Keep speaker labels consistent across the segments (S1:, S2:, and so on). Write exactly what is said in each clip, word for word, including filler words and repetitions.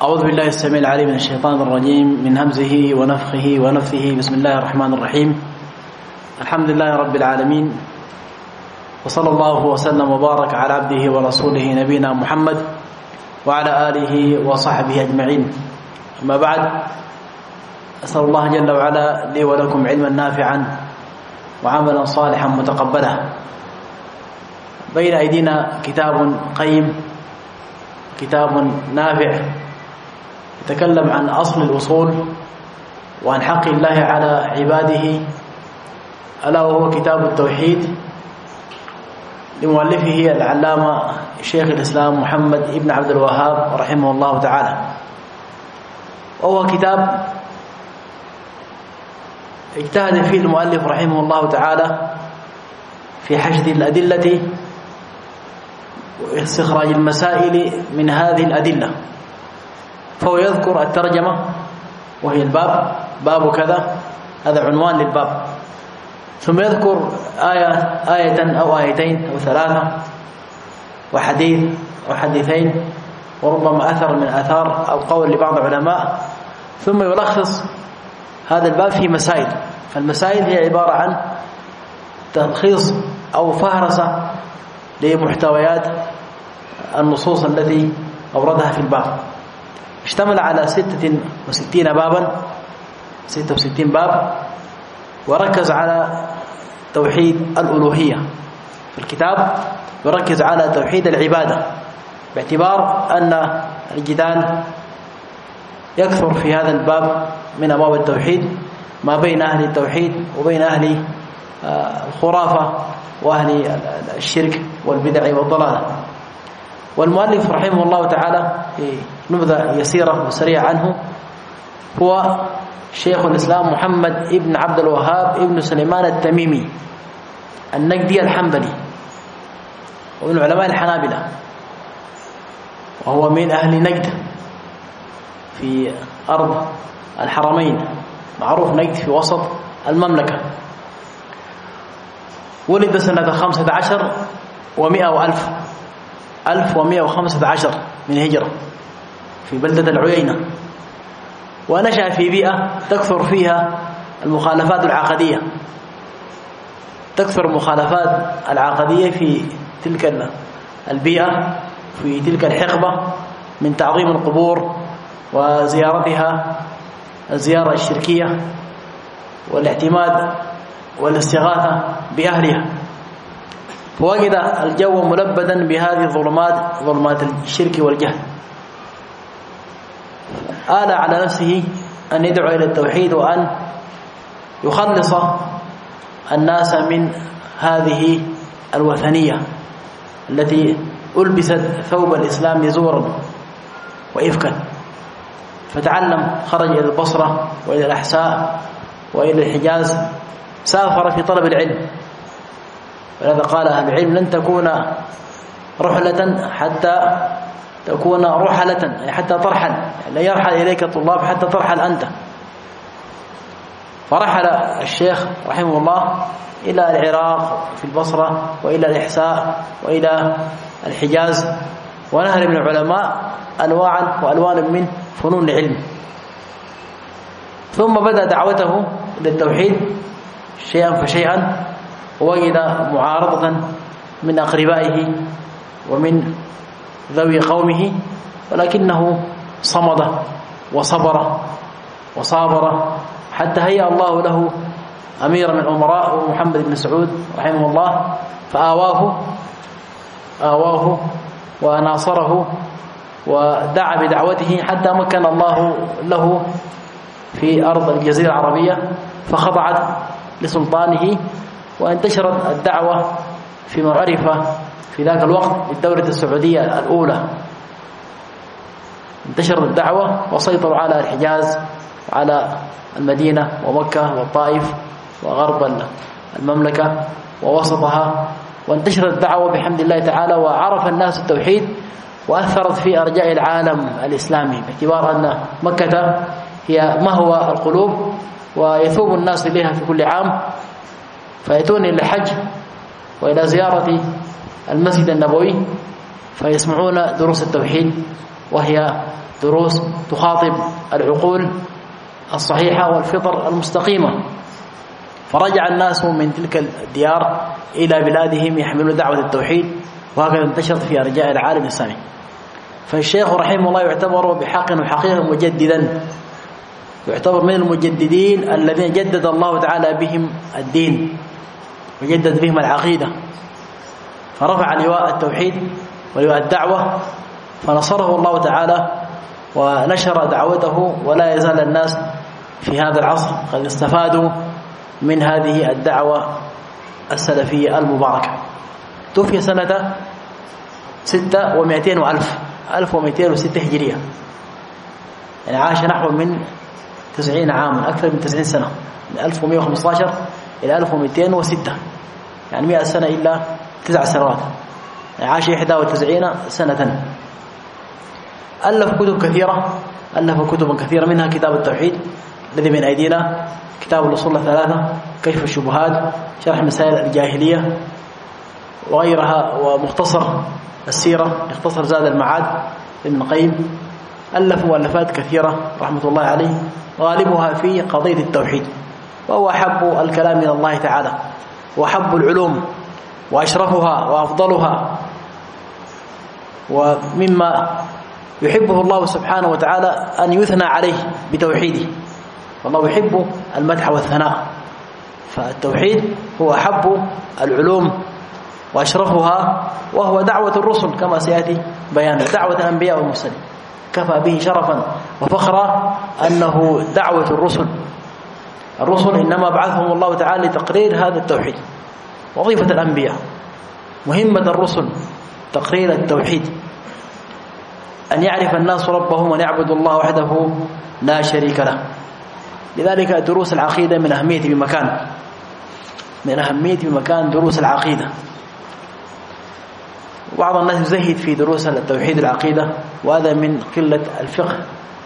S1: أعوذ بالله السميع العليم من الشيطان الرجيم من همزه ونفخه ونفثه. بسم الله الرحمن الرحيم. الحمد لله رب العالمين، وصلى الله وسلم وبارك على عبده ورسوله نبينا محمد وعلى آله وصحبه أجمعين. أما بعد، أسأل الله جل وعلا لي ولكم علما نافعا وعملا صالحا متقبلا. بين أيدينا كتاب قيم، كتاب نافع يتكلم عن أصل الأصول وعن حق الله على عباده، ألا وهو كتاب التوحيد لمؤلفه العلامة شيخ الإسلام محمد ابن عبد الوهاب رحمه الله تعالى. وهو كتاب اجتهد فيه المؤلف رحمه الله تعالى في حشد الأدلة واستخراج المسائل من هذه الأدلة. فهو يذكر الترجمة وهي الباب، باب كذا، هذا عنوان للباب، ثم يذكر آية آية أو آيتين أو ثلاثة وحديث أو حديثين وربما أثر من أثار أو قول لبعض العلماء، ثم يلخص هذا الباب في مسائل. فالمسائل هي عبارة عن تلخيص أو فهرسة لمحتويات النصوص التي أوردها في الباب. اشتمل على ستة وستين بابا، ستة وستين باب، وركز على توحيد الألوهية. في الكتاب يركز على توحيد العبادة، باعتبار أن الجدال يكثر في هذا الباب من أبواب التوحيد ما بين أهل التوحيد وبين أهل الخرافة وأهل الشرك والبدع والضلال. والمؤلف رحمه الله تعالى في نبذة يسيرة وسريعة عنه هو شيخ الإسلام محمد ابن عبد الوهاب ابن سليمان التميمي النجدي الحنبلي، ومن علماء الحنابلة، وهو من أهل نجد في أرض الحرمين، معروف نجد في وسط المملكة. ولد سنة خمسة عشر ومئة وألف ألف ومئة وخمسة عشر من الهجرة في بلدة العيينة، ونشأ في بيئة تكثر فيها المخالفات العقدية، تكثر المخالفات العقدية في تلك البيئة، في تلك الحقبة، من تعظيم القبور وزيارتها الزيارة الشركية والاعتماد والاستغاثة بأهلها. فوجد الجو ملبدا بهذه الظلمات، ظلمات الشرك والجهل. آل على نفسه أن يدعو إلى التوحيد وأن يخلص الناس من هذه الوثنية التي ألبست ثوب الإسلام زورا وإفكا. فتعلم، خرج إلى البصرة وإلى الأحساء وإلى الحجاز، سافر في طلب العلم. ولذا قال أهل العلم: لن تكون رحلة حتى تكون رحلة، يعني حتى ترحل، يعني لا يرحل إليك الطلاب حتى ترحل أنت. فرحل الشيخ رحمه الله إلى العراق في البصرة وإلى الإحساء وإلى الحجاز، ونهل من العلماء أنواعا وألوان من فنون العلم. ثم بدأ دعوته للتوحيد شيئا فشيئا، ووجد معارضة من أقربائه ومن ذوي قومه، ولكنه صمد وصبر وصابر حتى هيأ الله له أمير من الأمراء ومحمد بن سعود رحمه الله، فآواه آواه وناصره ودعا بدعوته حتى مكن الله له في أرض الجزيرة العربية، فخضعت لسلطانه، وانتشرت الدعوة فيما عرف في ذاك الوقت بالدولة السعودية الأولى. انتشرت الدعوة وسيطروا على الحجاز وعلى المدينة ومكة والطائف وغرب المملكة ووسطها، وانتشرت الدعوة بحمد الله تعالى، وعرف الناس التوحيد، وأثرت في أرجاء العالم الإسلامي، باعتبار أن مكة هي مهوى القلوب ويثوب الناس إليها في كل عام، فيأتون إلى الحج وإلى زيارة المسجد النبوي فيسمعون دروس التوحيد، وهي دروس تخاطب العقول الصحيحة والفطر المستقيمة. فرجع الناس من تلك الديار إلى بلادهم يحملون دعوة التوحيد، وهكذا انتشرت في أرجاء العالم الإسلامي. فالشيخ رحمه الله يعتبر بحق وحقيقة مجددا، يعتبر من المجددين الذين جدد الله تعالى بهم الدين وجدد بهم العقيدة، فرفع لواء التوحيد ولواء الدعوة، فنصره الله تعالى ونشر دعوته. ولا يزال الناس في هذا العصر قد استفادوا من هذه الدعوة السلفية المباركة. توفي سنة ستة ومئتين وألف ألف ومئتين وستة هجرية، يعني عاش نحو من تسعين عاما، أكثر من تسعين سنة، من ألف ومئة وخمسة عشر إلى ألف ومئتين وستة، يعني مئة سنة إلا تسع سنوات، يعني عاش إحدى وتسعين سنة. ألف كتب كثيرة، ألف كتبا كثيرة، منها كتاب التوحيد الذي بين أيدينا، كتاب الأصول الثلاثة، كشف الشبهات، شرح مسائل الجاهلية وغيرها، ومختصر السيرة، اختصر زاد المعاد ابن القيم. ألف مؤلفات كثيرة رحمة الله عليه، غالبها في قضية التوحيد، وهو أحب الكلام من الله تعالى، وأحب العلوم وأشرفها وأفضلها، ومما يحبه الله سبحانه وتعالى أن يثنى عليه بتوحيده، والله يحب المدح والثناء. فالتوحيد هو أحب العلوم وأشرفها، وهو دعوة الرسل كما سيأتي بيانه، دعوة الأنبياء والمرسلين. كفى به شرفا وفخرا أنه دعوة الرسل. الرسل إنما بعثهم الله تعالى لتقرير هذا التوحيد. وظيفة الأنبياء، مهمة الرسل تقرير التوحيد، أن يعرف الناس ربهم وأن يعبدوا الله وحده لا شريك له. لذلك دروس العقيدة من أهمية بمكان، من أهمية بمكان دروس العقيدة. وبعض الناس يزهد في دروس التوحيد العقيدة، وهذا من قلة الفقه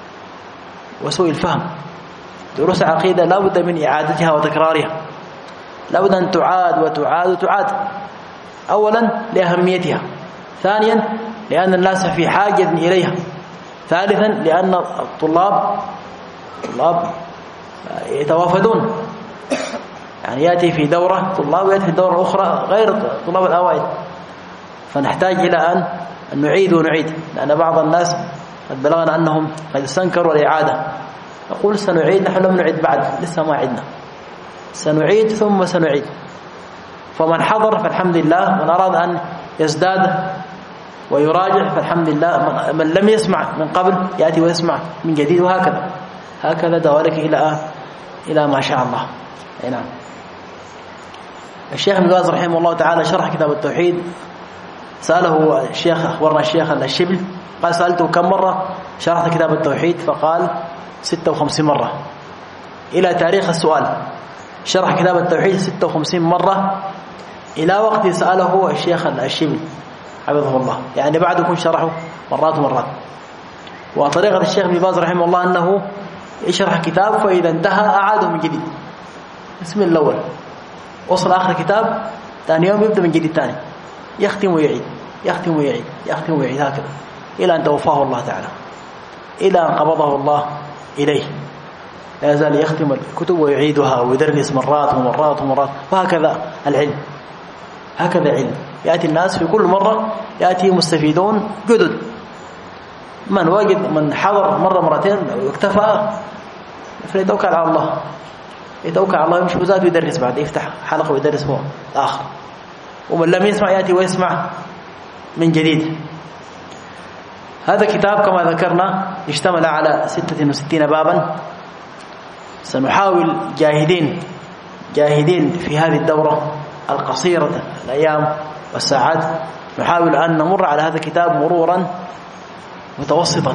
S1: وسوء الفهم. دروس العقيدة لا بد من إعادتها وتكرارها، لا بد أن تعاد وتعاد وتعاد. أولا لأهميتها، ثانيا لأن الناس في حاجة إليها، ثالثا لأن الطلاب طلاب يتوافدون، يعني يأتي في دورة طلاب ويأتي في دورة أخرى غير طلاب الأوائل، فنحتاج إلى أن نعيد ونعيد. لأن بعض الناس قد بلغنا أنهم قد استنكروا الإعادة، نقول سنعيد، نحن لم نعيد بعد، لسه ما عدنا، سنعيد ثم سنعيد. فمن حضر فالحمد لله، من أراد أن يزداد ويراجع فالحمد لله، من لم يسمع من قبل يأتي ويسمع من جديد، وهكذا هكذا دوالك إلى إلى ما شاء الله. أي نعم. الشيخ ابن باز رحمه الله تعالى شرح كتاب التوحيد، سأله الشيخ، أخبرنا الشيخ الشبل، قال سألته كم مرة شرحت كتاب التوحيد؟ فقال ستة وخمسين مرة. إلى تاريخ السؤال شرح كتاب التوحيد ستة وخمسين مرة، إلى وقت سأله الشيخ الشبل حفظه الله، يعني بعد يكون شرحه مرات ومرات. وطريقة الشيخ ابن باز رحمه الله أنه يشرح كتاب، فإذا انتهى أعاده من جديد، بسم الله الأول، وصل آخر كتاب، ثاني يوم يبدأ من جديد ثاني، يختم ويعيد، يختم ويعيد، يختم ويعيد، هكذا إلى أن توفاه الله تعالى، إلى أن قبضه الله إليه. لا يزال يختم الكتب ويعيدها ويدرس مرات ومرات ومرات، وهكذا العلم، هكذا علم. يأتي الناس في كل مرة يأتي مستفيدون جدد، من وجد من حضر مرة مرتين واكتفى فليتوكل على الله، يتوكل على الله، يمشي وزاد ويدرس، بعد يفتح حلقة ويدرس هو آخر. ومن لم يسمع يأتي ويسمع من جديد. هذا كتاب كما ذكرنا اشتمل على ستة وستين بابا. سنحاول جاهدين جاهدين في هذه الدورة القصيرة الأيام والساعات، نحاول أن نمر على هذا الكتاب مرورا متوسطا،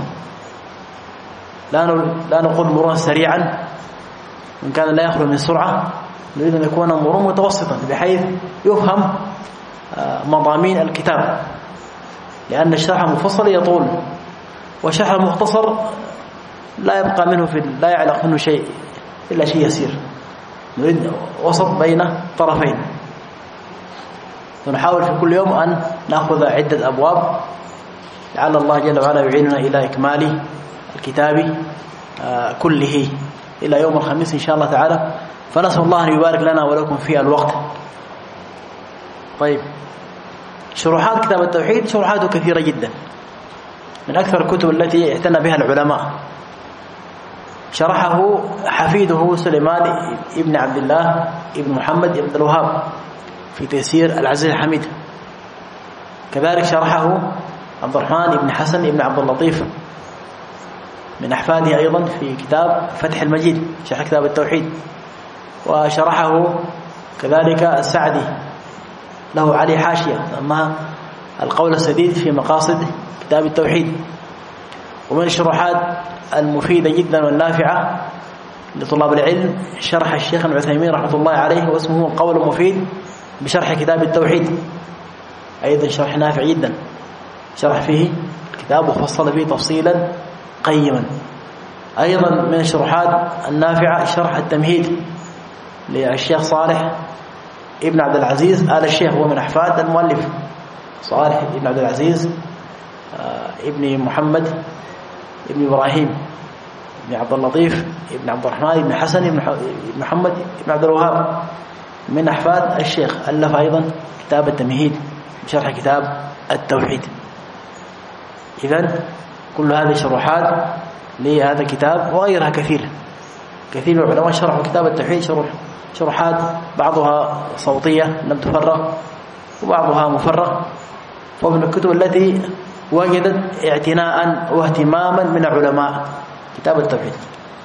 S1: لا لا نقول مرورا سريعا، وإن كان لا يخلو من سرعة، نريد أن يكون مرورا متوسطا بحيث يفهم مضامين الكتاب، لأن الشرح المفصل يطول، والشرح المختصر لا يبقى منه في لا يعلق منه شيء إلا شيء يسير. نريد وسط بين طرفين، ونحاول في كل يوم أن نأخذ عدة أبواب، لعل الله جل وعلا يعيننا إلى إكمال الكتاب كله إلى يوم الخميس إن شاء الله تعالى، فنسأل الله أن يبارك لنا ولكم في الوقت. طيب، شروحات كتاب التوحيد شروحاته كثيرة جدا، من أكثر الكتب التي اعتنى بها العلماء. شرحه حفيده سليمان ابن عبد الله ابن محمد ابن عبد الوهاب في تيسير العزيز الحميد. كذلك شرحه عبد الرحمن ابن حسن ابن عبد اللطيف من أحفاده أيضا في كتاب فتح المجيد شرح كتاب التوحيد. وشرحه كذلك السعدي له عليه حاشية أما القول السديد في مقاصد كتاب التوحيد. ومن الشروحات المفيدة جدا والنافعة لطلاب العلم شرح الشيخ العثيمين رحمة الله عليه واسمه القول المفيد بشرح كتاب التوحيد، أيضا شرح نافع جدا، شرح فيه الكتاب وفصل فيه تفصيلا قيما. أيضا من الشروحات النافعة شرح التمهيد للشيخ صالح ابن عبد العزيز آل الشيخ، هو من أحفاد المؤلف صالح ابن عبد العزيز ابن محمد ابن إبراهيم ابن عبد اللطيف ابن عبد الرحمن ابن حسن ابن محمد ابن عبد الوهاب من أحفاد الشيخ. ألف أيضا كتاب التمهيد بشرح كتاب التوحيد. إذن كل هذه شروحات لهذا الكتاب وغيرها كثير كثير من العلماء شرحوا كتاب التوحيد شروح شروحات بعضها صوتية لم تفرغ وبعضها مفرغ، ومن الكتب التي وجدت اعتناء واهتماما من العلماء كتاب التوحيد.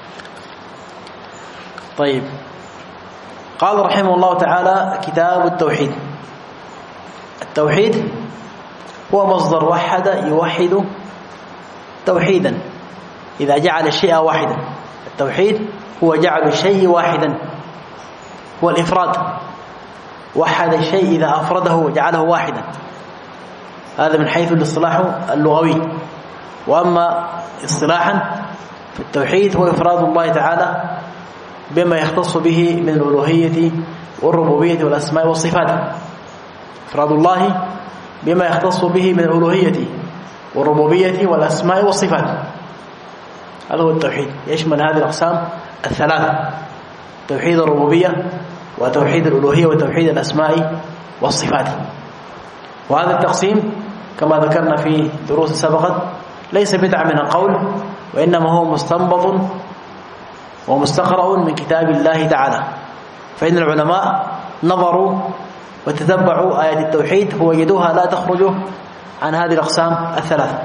S1: طيب، قال رحمه الله تعالى: كتاب التوحيد. التوحيد هو مصدر وحد يوحد توحيدا إذا جعل الشيء واحدا. التوحيد هو جعل الشيء واحدا، هو الإفراد. وحد الشيء إذا أفرده وجعله واحدا، هذا من حيث الاصطلاح اللغوي. وأما اصطلاحا فالتوحيد هو إفراد الله تعالى بما يختص به من الألوهية والربوبية والأسماء والصفات. إفراد الله بما يختص به من الألوهية والربوبية والأسماء والصفات، هذا هو التوحيد، يشمل هذه الأقسام الثلاثة: توحيد الربوبية وتوحيد الألوهية وتوحيد الأسماء والصفات. وهذا التقسيم كما ذكرنا في دروس سبقت ليس بدعة من القول، وإنما هو مستنبط ومستقرأ من كتاب الله تعالى. فإن العلماء نظروا وتتبعوا آيات التوحيد ووجدوها لا تخرج عن هذه الأقسام الثلاثة.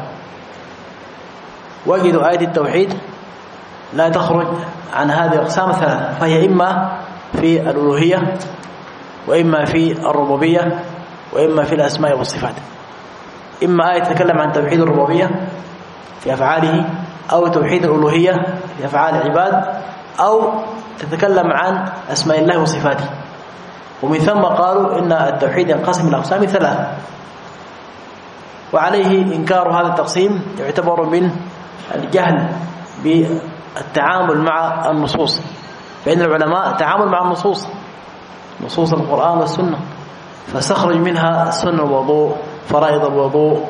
S1: وجدوا آيات التوحيد لا تخرج عن هذه الأقسام الثلاثة، فهي إما في الألوهية وإما في الربوبية وإما في الأسماء والصفات. إما آية تتكلم عن توحيد الربوبية في أفعاله، أو توحيد الألوهية في أفعال العباد، أو تتكلم عن أسماء الله وصفاته. ومن ثم قالوا إن التوحيد ينقسم إلى أقسام ثلاثة، وعليه إنكار هذا التقسيم يعتبر من الجهل بالتعامل مع النصوص. فإن العلماء تعامل مع النصوص، نصوص القرآن والسنة، فاستخرج منها سنة الوضوء، فرائض الوضوء،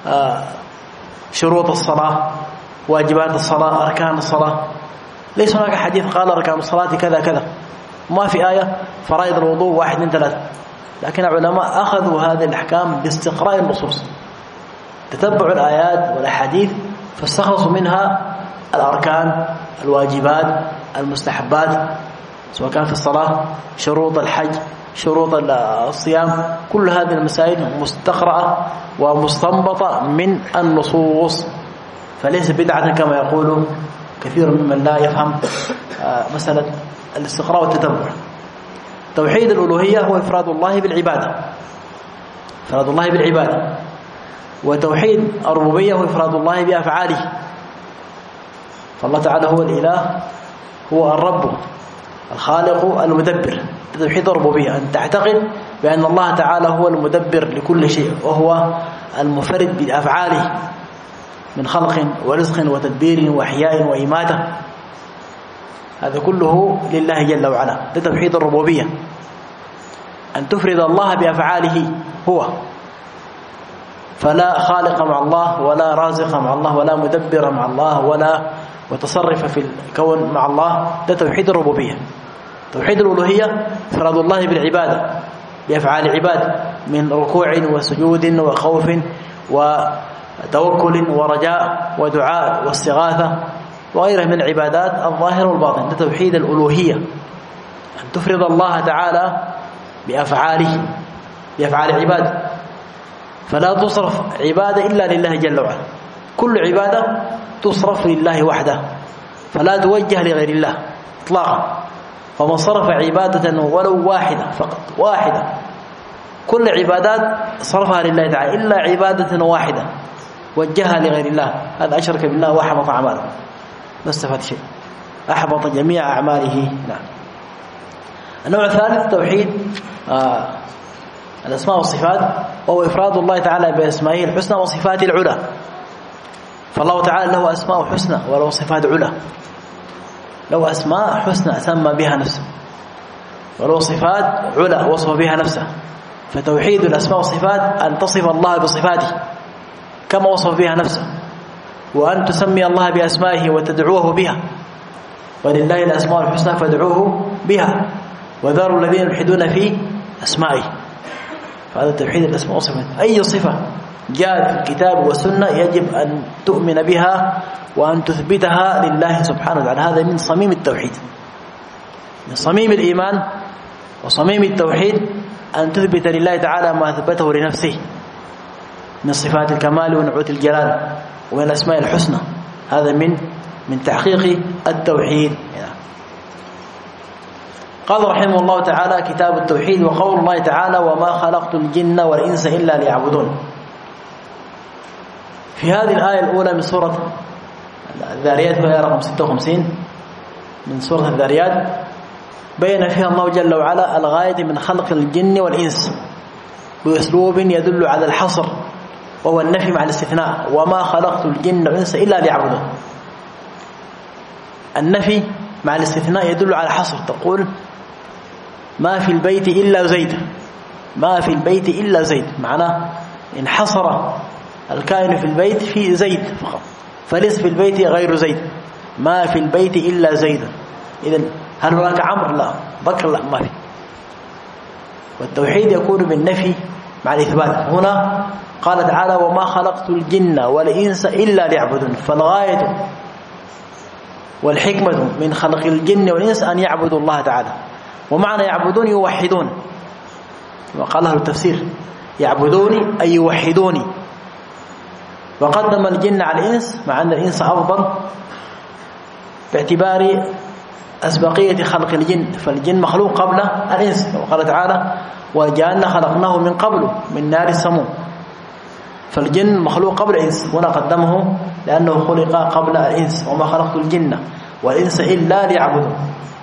S1: شروط الصلاة، واجبات الصلاة، أركان الصلاة. ليس هناك حديث قال أركان الصلاة كذا كذا، ما في آية فرائض الوضوء واحد من ثلاثة، لكن العلماء أخذوا هذه الأحكام باستقراء النصوص، تتبعوا الآيات والأحاديث، فاستخلصوا منها الأركان، الواجبات، المستحبات، سواء كان في الصلاة، شروط الحج، شروط الصيام. كل هذه المسائل مستقرأة ومستنبطة من النصوص، فليس بدعة كما يقول كثير ممن لا يفهم مسألة الاستقراء والتتبع. توحيد الألوهية هو إفراد الله بالعبادة، إفراد الله بالعبادة. وتوحيد الربوبية هو إفراد الله بأفعاله، فالله تعالى هو الإله، هو الرب الخالق المدبر. توحيد الربوبية أن تعتقد بأن الله تعالى هو المدبر لكل شيء، وهو المفرد بأفعاله من خلق ورزق وتدبير وإحياء وإماتة، هذا كله لله جل وعلا. ده توحيد الربوبية، أن تفرد الله بأفعاله هو. فلا خالق مع الله ولا رازق مع الله ولا مدبر مع الله ولا متصرف في الكون مع الله. ده توحيد الربوبية. توحيد الألوهية إفراد الله بالعبادة بأفعال عباد من ركوع وسجود وخوف وتوكل ورجاء ودعاء واستغاثة وغيرها من العبادات الظاهر والباطن. ده توحيد الألوهية، أن تفرض الله تعالى بأفعاله بأفعال عباد، فلا تصرف عبادة إلا لله جل وعلا. كل عبادة تصرف لله وحده فلا توجه لغير الله إطلاقا. فمن صرف عبادة ولو واحدة فقط واحدة، كل عبادات صرفها لله تعالى إلا عبادة واحدة وجهها لغير الله، هذا أشرك بالله وأحبط أعماله، ما استفاد شيء، أحبط جميع أعماله. نعم. النوع الثالث توحيد آه الأسماء والصفات، وهو إفراد الله تعالى بأسمائه الحسنى وصفاته العلى. فالله تعالى له أسماء حسنى وله صفات علا، له أسماء حسنى سمى بها نفسه، وله صفات علا وصف بها نفسه. فتوحيد الأسماء والصفات أن تصف الله بصفاته كما وصف بها نفسه، وأن تسمي الله بأسمائه وتدعوه بها، ولله الأسماء الحسنى فادعوه بها وذروا الذين يلحدون في أسمائه. فهذا توحيد الأسماء والصفات. أي صفة جاءت في الكتاب والسنة يجب أن تؤمن بها وأن تثبتها لله سبحانه وتعالى. هذا من صميم التوحيد، من صميم الإيمان وصميم التوحيد أن تثبت لله تعالى ما ثبته لنفسه من صفات الكمال ونعوت الجلال ومن الأسماء الحسنى. هذا من من تحقيق التوحيد. قال رحمه الله تعالى: كتاب التوحيد. وقول الله تعالى: وما خلقت الجن والإنس إلا ليعبدون. في هذه الآية الأولى من سورة الذاريات وهي رقم ستة وخمسين من سورة الذاريات بين فيها الله جل وعلا الغاية من خلق الجن والإنس بأسلوب يدل على الحصر وهو النفي مع الاستثناء. وما خلقت الجن والإنس إلا ليعبدون. النفي مع الاستثناء يدل على حصر. تقول ما في البيت إلا زيد، ما في البيت إلا زيد، معناه انحصر الكائن في البيت في زيد فقط، فليس في البيت غير زيد. ما في البيت إلا زيد. إذن هل هناك عمرو؟ لا. بكر؟ لا، ما في. والتوحيد يكون بالنفي مع الإثبات. هنا قال تعالى: وما خلقت الجن والإنس إلا ليعبدون. فالغاية والحكمة من خلق الجن والإنس أن يعبدوا الله تعالى. ومعنى يعبدون يوحدون، وقال له التفسير: يعبدوني أي يوحدوني. وقدم الجن على الإنس مع أن الإنس أفضل باعتبار أسبقية خلق الجن، فالجن مخلوق قبل الإنس. وقال تعالى: والجان خلقناه من قبل من نار السموم. فالجن مخلوق قبل الإنس، هنا قدمه لأنه خلق قبل الإنس. وما خلقت الجن والإنس إلا ليعبدون.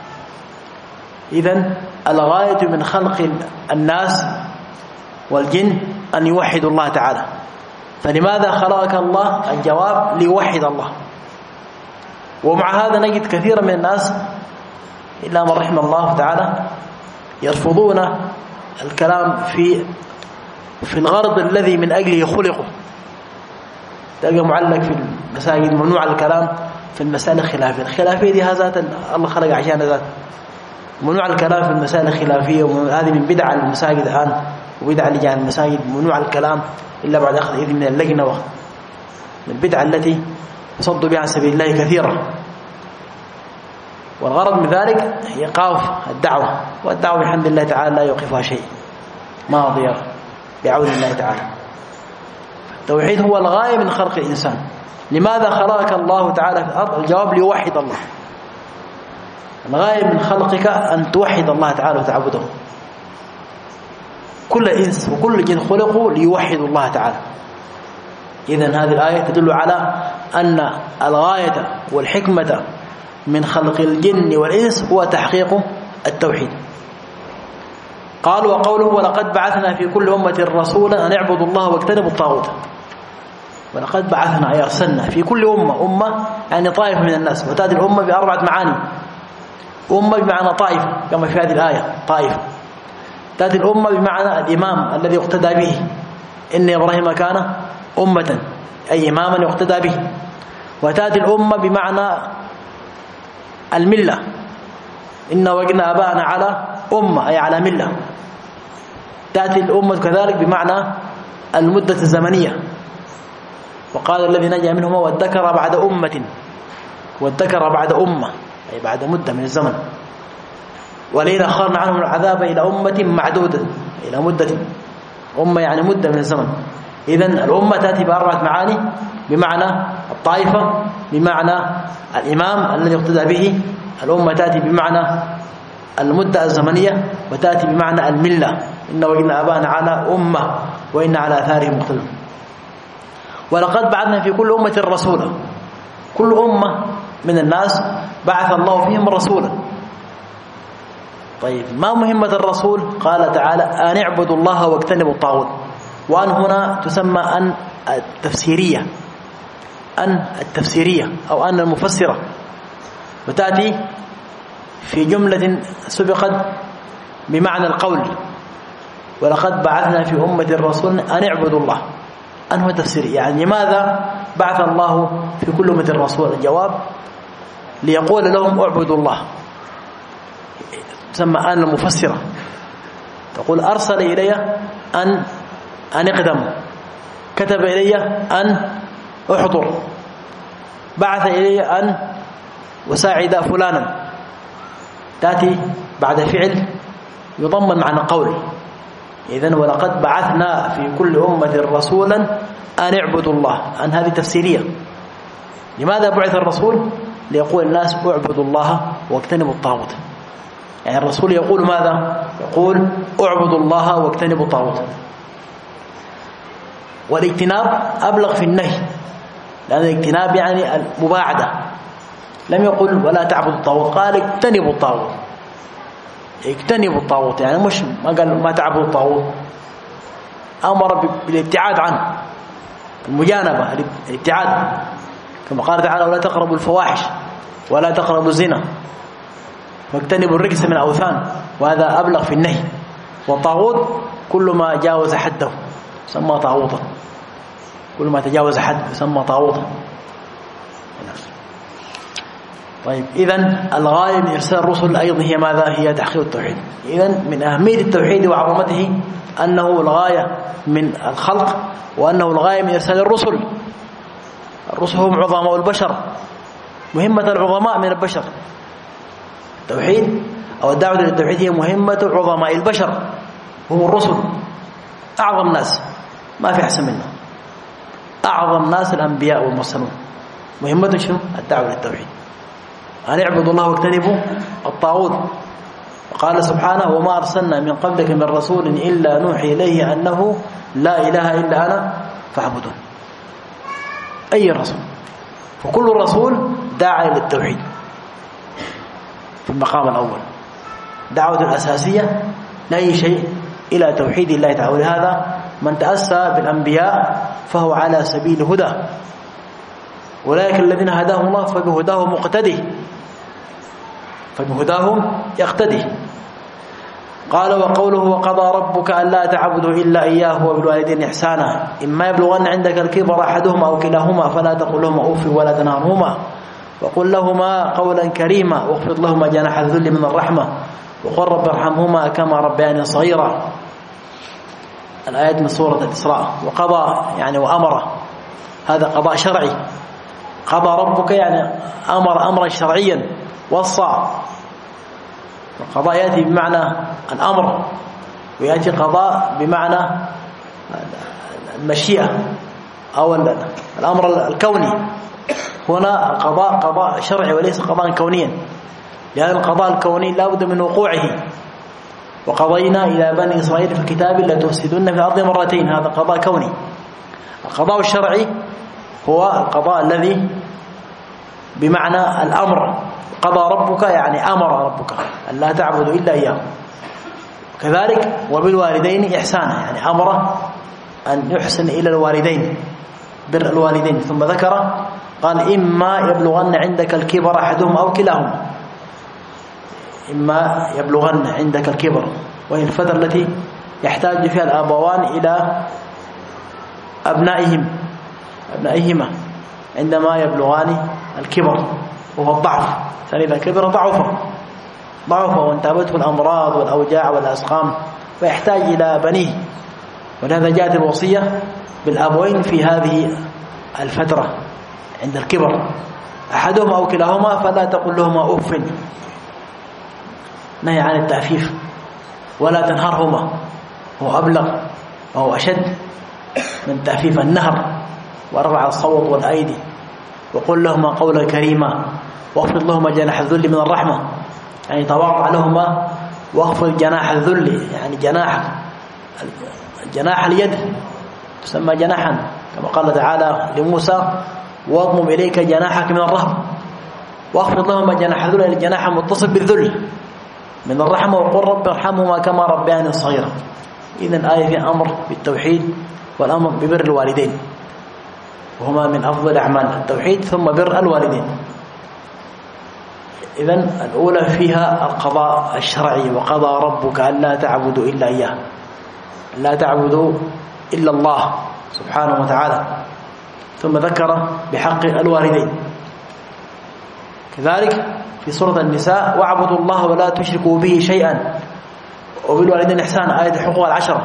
S1: إذن الغاية من خلق الناس والجن أن يوحدوا الله تعالى. فلماذا خلقك الله؟ الجواب: ليوحد الله. ومع هذا نجد كثيرا من الناس إلا من رحم الله تعالى يرفضون الكلام في في الغرض الذي من أجله خلقوا. تلقى معلق في المساجد ممنوع الكلام في المسائل الخلافية. الخلافية دي هذا الله خلق عشان ذات. ممنوع الكلام في المسائل الخلافية، وهذه من بدع المساجد الآن وبدع لجان المساجد. ممنوع الكلام إلا بعد أخذ إذن من اللجنة. من البدع التي صدوا بها عن سبيل الله كثيرا. والغرض من ذلك إيقاف الدعوة، والدعوة بحمد الله تعالى لا يوقفها شيء، ماضية بعون الله تعالى. التوحيد هو الغاية من خلق الإنسان. لماذا خلقك الله تعالى في الأرض؟ الجواب: ليوحد الله. الغاية من خلقك أن توحد الله تعالى وتعبده. كل إنس وكل جن خلقوا ليوحدوا الله تعالى. إذن هذه الآية تدل على أن الغاية والحكمة من خلق الجن والإنس هو تحقيق التوحيد. قال: وقوله: ولقد بعثنا في كل أمة رسولا أن اعبدوا الله واجتنبوا الطاغوت. ولقد بعثنا أي أرسلنا في كل أمة. أمة يعني طائفة من الناس، وتأتي الأمة بأربعة معاني. أمة بمعنى طائفة كما في هذه الآية طائفة. تأتي الأمة بمعنى الإمام الذي اقتدى به. إن إبراهيم كان أمة أي إماما يقتدى به. وتأتي الأمة بمعنى الملة، إن وجدنا آباءنا على أمة أي على ملة. تأتي الأمة كذلك بمعنى المدة الزمنية، وقال الذي نجا منهما وادكر بعد أمة، وادكر بعد أمة أي بعد مدة من الزمن. ولئن أخرنا عنهم العذاب إلى أمة معدودة، إلى مدة، أمة يعني مدة من الزمن. إذن الأمة تأتي بأربعة معاني، بمعنى الطائفة، بمعنى الإمام الذي يقتدى به. الأمة تأتي بمعنى المدة الزمنية، وتأتي بمعنى الملة، إن وجدنا آباءنا على أمة وإن على آثارهم مقتدون. ولقد بعثنا في كل أمة رسولا، كل أمة من الناس بعث الله فيهم رسولا. طيب ما مهمة الرسول؟ قال تعالى أن اعبدوا الله واجتنبوا الطاغوت. وأن هنا تسمى أن التفسيرية، أن التفسيرية أو أن المفسرة، وتأتي في جملة سبقت بمعنى القول. ولقد بعثنا في أمة الرسول أن اعبدوا الله، أن هو تفسير. يعني لماذا بعث الله في كل أمة الرسول؟ الجواب ليقول لهم اعبدوا الله، تسمى أن المفسرة. تقول أرسل إلي أن أن اقدم، كتب إلي أن أحضر، بعث إلي أن أساعد فلانا. تأتي بعد فعل يضمن معنى قول. إذن ولقد بعثنا في كل أمة رسولا أن اعبدوا الله، أن هذه تفسيرية. لماذا بعث الرسول؟ ليقول الناس اعبدوا الله واجتنبوا الطاغوت. يعني الرسول يقول ماذا؟ يقول اعبدوا الله واجتنبوا الطاغوت. والاجتناب أبلغ في النهي، لأن الاجتناب يعني المباعدة. لم يقل ولا تعبدوا الطاغوت، قال اجتنبوا الطاغوت، اجتنبوا الطاغوت. يعني مش ما قال ما تعبدوا الطاغوت، أمر بالابتعاد عنه، المجانبة، الابتعاد. كما قال تعالى ولا تقربوا الفواحش ولا تقربوا الزنا واجتنبوا الرجس من الأوثان، وهذا أبلغ في النهي. والطاغوت كل ما جاوز حده يسمى طاغوتا، كل ما تجاوز حد يسمى طاغوتا. طيب إذن الغاية من إرسال الرسل أيضا هي ماذا؟ هي تحقيق التوحيد. إذن من أهمية التوحيد وعظمته أنه الغاية من الخلق، وأنه الغاية من إرسال الرسل. الرسل هم عظماء البشر، مهمة العظماء من البشر. التوحيد أو الدعوة للتوحيد هي مهمة عظماء البشر، هم الرسل، أعظم ناس، ما في أحسن منه. أعظم ناس الأنبياء والمرسلون، مهمته شنو؟ الدعوة للتوحيد، أن اعبدوا الله واجتنبوا الطاغوت. وقال سبحانه وما أرسلنا من قبلك من رسول إلا نوحي إليه أنه لا إله إلا أنا فاعبدون. أي رسول، فكل رسول داعي للتوحيد في المقام الأول، دعوة الأساسية لأي شيء إلى توحيد الله تعالى. ولهذا من تأسى بالأنبياء فهو على سبيل هدى، أولئك الذين هداهم الله فبهداهم مقتدي، فبهداهم يقتدي. قال وقوله وقضى ربك ألا تعبدوا إلا إياه وبالوالدين إحسانا إما يبلغن عندك الكبر أحدهما أو كلاهما فلا تقل لهما أف ولا تنهرهما وقل لهما قولا كريما واخفض لهما جناح الذل من الرحمة وقل رب ارحمهما كما ربياني صغيرا. الآيات من سورة الإسراء. وقضى يعني وأمر، هذا قضاء شرعي. قضى ربك يعني أمر أمرا شرعيا، وصى. القضاء يأتي بمعنى الأمر، ويأتي قضاء بمعنى المشيئة أو الأمر الكوني. هنا القضاء قضاء شرعي وليس قضاء كونيا، لأن القضاء الكوني لا بد من وقوعه. وقضينا إلى بني إسرائيل في الكتاب لتفسدن في الأرض مرتين، هذا قضاء كوني. القضاء الشرعي هو القضاء الذي بمعنى الأمر. قضى ربك يعني أمر ربك أن لا تعبدوا إلا إياه. كذلك وبالوالدين إحسانا يعني أمر أن يحسن إلى الوالدين، بر الوالدين. ثم ذكر قال إما يبلغن عندك الكبر أحدهما أو كلاهما، إما يبلغن عندك الكبر، وهي الفترة التي يحتاج فيها الآبوان إلى أبنائهم أبنائهما عندما يبلغان الكبر وهو الضعف، فإذا كبر ضعف ضعف وانتابته الأمراض والأوجاع والأسقام ويحتاج إلى بنيه. ولهذا جاءت الوصية بالأبوين في هذه الفترة عند الكبر، أحدهما أو كلاهما فلا تقل لهما أف، نهي عن التأفيف، ولا تنهرهما، هو أبلغ وهو أشد من تأفيف النهر ورفع الصوت والأيدي. وقل لهما قولا كريما واخفض لهما جناح الذل من الرحمة، يعني تواضع لهما واخفض جناح الذل، يعني جناح جناح اليد تسمى جناحا، كما قال تعالى لموسى واضمم إليك جناحك من الرهب، واخفض لهما جناح الذل، الجناح متصل بالذل من الرحمة، وقل رب ارحمهما كما ربياني صغيرا. إذن الآية فيها أمر بالتوحيد والأمر ببر الوالدين، وهما من أفضل أعمال التوحيد ثم بر الوالدين. إذن الأولى فيها القضاء الشرعي، وقضى ربك ألا تعبدوا إلا إياه، لا تعبدوا إلا الله سبحانه وتعالى، ثم ذكر بحق الوالدين. كذلك في سورة النساء واعبدوا الله ولا تشركوا به شيئا وبالوالدين إحسانا، آية الحقوق العشرة،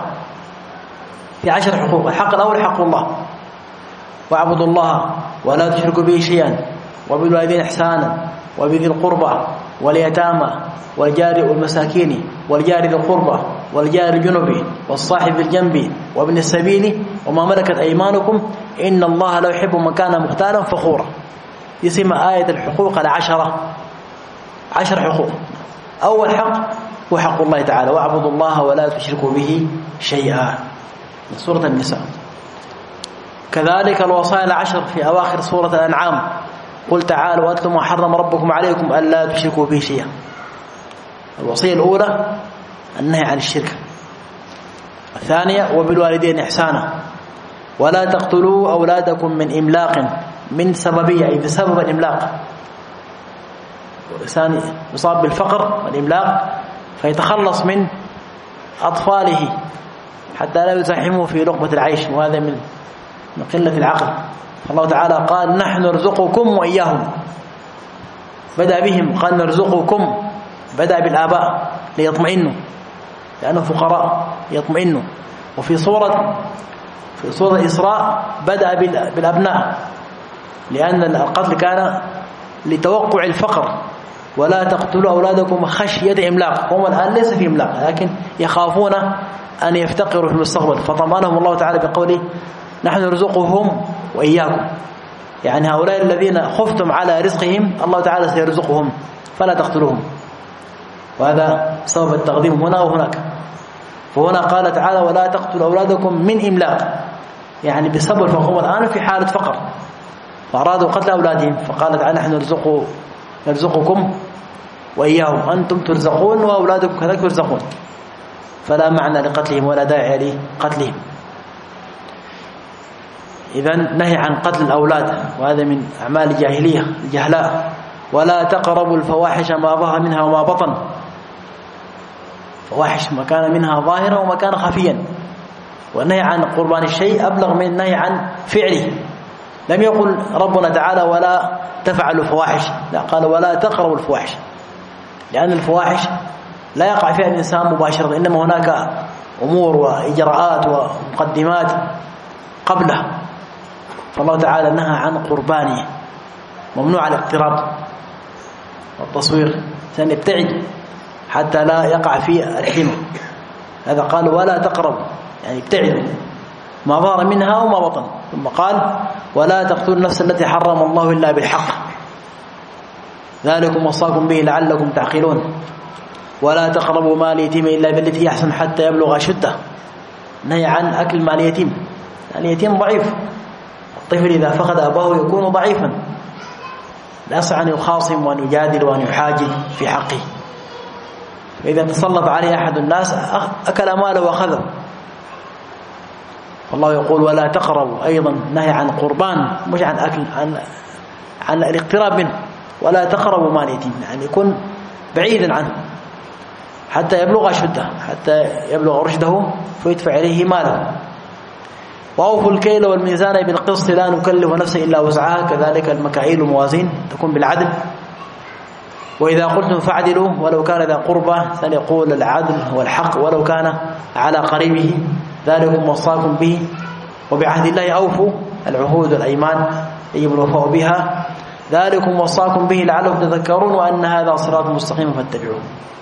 S1: في عشر حقوق. الحق الأول حق الله، واعبدوا الله ولا تشركوا به شيئا وبالوالدين إحسانا وبذي القربى واليتامى والجار والمساكين والجار ذي القربى والجار الجنب والصاحب بالجنب وابن السبيل وما ملكت أيمانكم إن الله لا يحب من كان مختالا فخورا. يسمى آية الحقوق العشرة، عشر حقوق. أول حق هو حق الله تعالى، واعبدوا الله ولا تشركوا به شيئا، من سورة النساء. كذلك الوصايا العشر في أواخر سورة الأنعام، قل تعالوا واتلوا ما حرم ربكم عليكم ألا تشركوا به شيئا. الوصية الأولى النهي عن الشرك، الثانية وبالوالدين إحسانا، ولا تقتلوا أولادكم من إملاق، من سببية أي بسبب الإملاق، والإنسان يصاب بالفقر والإملاق فيتخلص من أطفاله حتى لا يزاحموا في لقمة العيش، وهذا من من قلة العقل. الله تعالى قال نحن نرزقكم وإياهم، بدأ بهم، قال نرزقكم، بدأ بالآباء ليطمئنوا لأنهم فقراء يطمئنوا. وفي سورة في سورة الإسراء بدأ بالأبناء، لأن القتل كان لتوقع الفقر. ولا تقتلوا أولادكم خشية إملاق، هم الآن ليس في إملاق لكن يخافون أن يفتقروا في المستقبل، فطمأنهم الله تعالى بقوله نحن نرزقهم وإياكم، يعني هؤلاء الذين خفتم على رزقهم الله تعالى سيرزقهم فلا تقتلوهم. وهذا سبب التقديم هنا وهناك. فهنا قال تعالى ولا تقتلوا أولادكم من إملاق، يعني بسبب الفقر، الآن في حالة فقر فأرادوا قتل أولادهم، فقال تعالى نحن نرزق نرزقكم وإياهم، أنتم ترزقون وأولادكم كذلك يرزقون، فلا معنى لقتلهم ولا داعي لقتلهم. إذن نهي عن قتل الأولاد، وهذا من أعمال الجاهلية الجهلاء. ولا تقربوا الفواحش ما ظهر منها وما بطن، فواحش ما كان منها ظاهرا وما كان خفيا. والنهي عن قربان الشيء أبلغ من النهي عن فعله. لم يقل ربنا تعالى ولا تفعلوا الفواحش، لا، قال ولا تقربوا الفواحش، لأن الفواحش لا يقع فيها الإنسان مباشرة، إنما هناك أمور وإجراءات ومقدمات قبله. فالله تعالى نهى عن قربانه، ممنوع الاقتراب والتصوير، سنبتعد حتى لا يقع فيه الحمى. هذا قال ولا تقرب، يعني ابتعدوا ما ظهر منها وما بطن. ثم قال ولا تقتلوا النفس التي حرم الله إلا بالحق ذلكم وصاكم به لعلكم تعقلون. ولا تقربوا مال اليتيم إلا بالتي أحسن حتى يبلغ أشده، نهي عن أكل مال اليتيم، يعني اليتيم ضعيف، الطفل إذا فقد أباه يكون ضعيفا، لا يصح أن يخاصم وأن يجادل وأن يحاجل في حقه، فإذا تسلط عليه أحد الناس أكل ماله وأخذه. فالله يقول ولا تقربوا، أيضا نهي عن قربان، مش عن أكل، عن عن الاقتراب منه. ولا تقربوا مال اليتيم، يعني يكون بعيدا عنه حتى يبلغ أشده، حتى يبلغ رشده فيدفع إليه ماله. وأوفوا الكيل والميزان بالقسط لا نكلف نفسا إلا وسعها كذلك المكاييل والموازين تكون بالعدل. وإذا قلتم فاعدلوا ولو كان ذا قربى فليقول العدل هو الحق ولو كان على قريبه ذلكم وصاكم به وبعهد الله أوفوا العهود والأيمان يجب الوفاء بها ذلكم وصاكم به لعلكم تذكرون وأن هذا صراط مستقيم فاتبعوه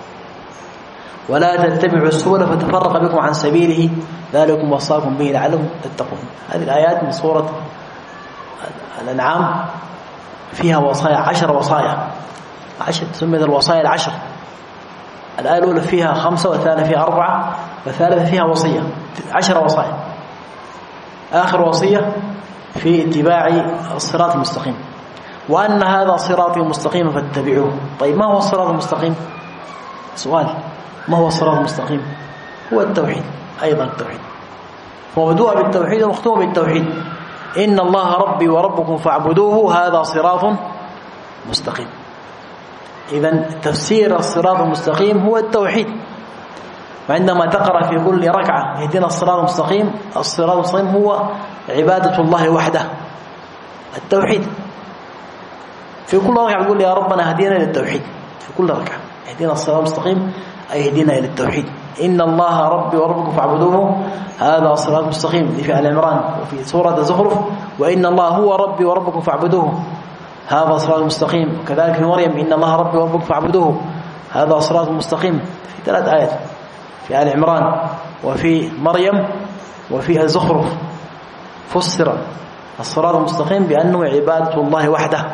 S1: ولا تتبعوا السبل فتفرق بكم عن سبيله ذلكم وصاكم به لعلكم تتقون. هذه الآيات من سورة الأنعام فيها وصايا عشر وصايا عشر تسمى الوصايا العشر. الآية الأولى فيها خمسة والثانية فيها أربعة والثالثة فيها وصية عشر وصايا. آخر وصية في اتباع الصراط المستقيم وأن هذا صراطي مستقيم فاتبعوه. طيب ما هو الصراط المستقيم؟ سؤال، ما هو الصراط المستقيم؟ هو التوحيد، أيضا التوحيد، فمبدوء بالتوحيد ومختوم بالتوحيد. إن الله ربي وربكم فاعبدوه هذا صراط مستقيم. إذن تفسير الصراط المستقيم هو التوحيد. وعندما تقرأ في كل ركعة اهدنا الصراط المستقيم، الصراط المستقيم هو عبادة الله وحده، التوحيد. في كل ركعة تقول يا ربنا اهدنا للتوحيد، في كل ركعة اهدنا الصراط المستقيم أي اهدنا إلى التوحيد. إن الله ربي وربكم فاعبدوه هذا صراط مستقيم في آل عمران. وفي سورة الزخرف وإن الله هو ربي وربكم فاعبدوه هذا صراط مستقيم. وكذلك في مريم إن الله ربي وربكم فاعبدوه هذا صراط مستقيم. في ثلاث آيات في آل عمران وفي مريم وفي الزخرف فسر الصراط المستقيم بأنه عبادة الله وحده.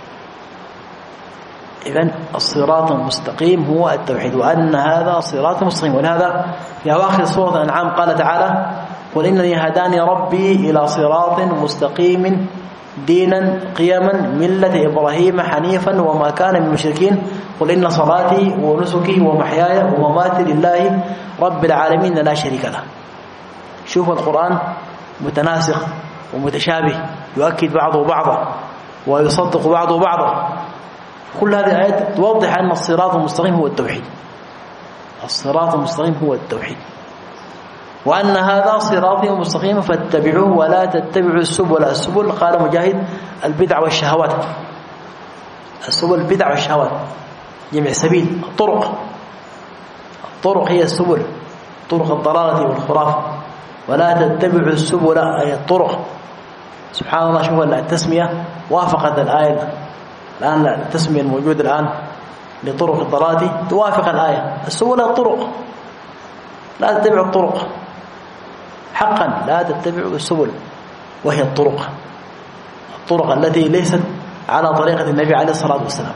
S1: إذن الصراط المستقيم هو التوحيد وأن هذا صراط مستقيم. ولهذا في أواخر سورة الأنعام قال تعالى قل إنني هداني ربي إلى صراط مستقيم دينا قيما ملة إبراهيم حنيفا وما كان من المشركين قل إن صلاتي ونسكي ومحياي ومماتي لله رب العالمين لا شريك له. شوفوا القرآن متناسق ومتشابه يؤكد بعضه بعضا ويصدق بعضه بعضا. كل هذه الآيات توضح أن الصراط المستقيم هو التوحيد. الصراط المستقيم هو التوحيد وأن هذا صراطي مستقيم فاتبعوه ولا تتبعوا السبل. السبل قال مجاهد البدع والشهوات، السبل البدع والشهوات جمع سبيل. الطرق الطرق هي السبل، طرق الضلالة والخرافة. ولا تتبعوا السبل أي الطرق. سبحان الله، شوف التسمية وافقت الآية الآن، التسمية الموجودة الآن لطرق الضلالة توافق الآية. السبل الطرق، لا تتبعوا الطرق حقا، لا تتبعوا السبل وهي الطرق الطرق التي ليست على طريقة النبي عليه الصلاة والسلام.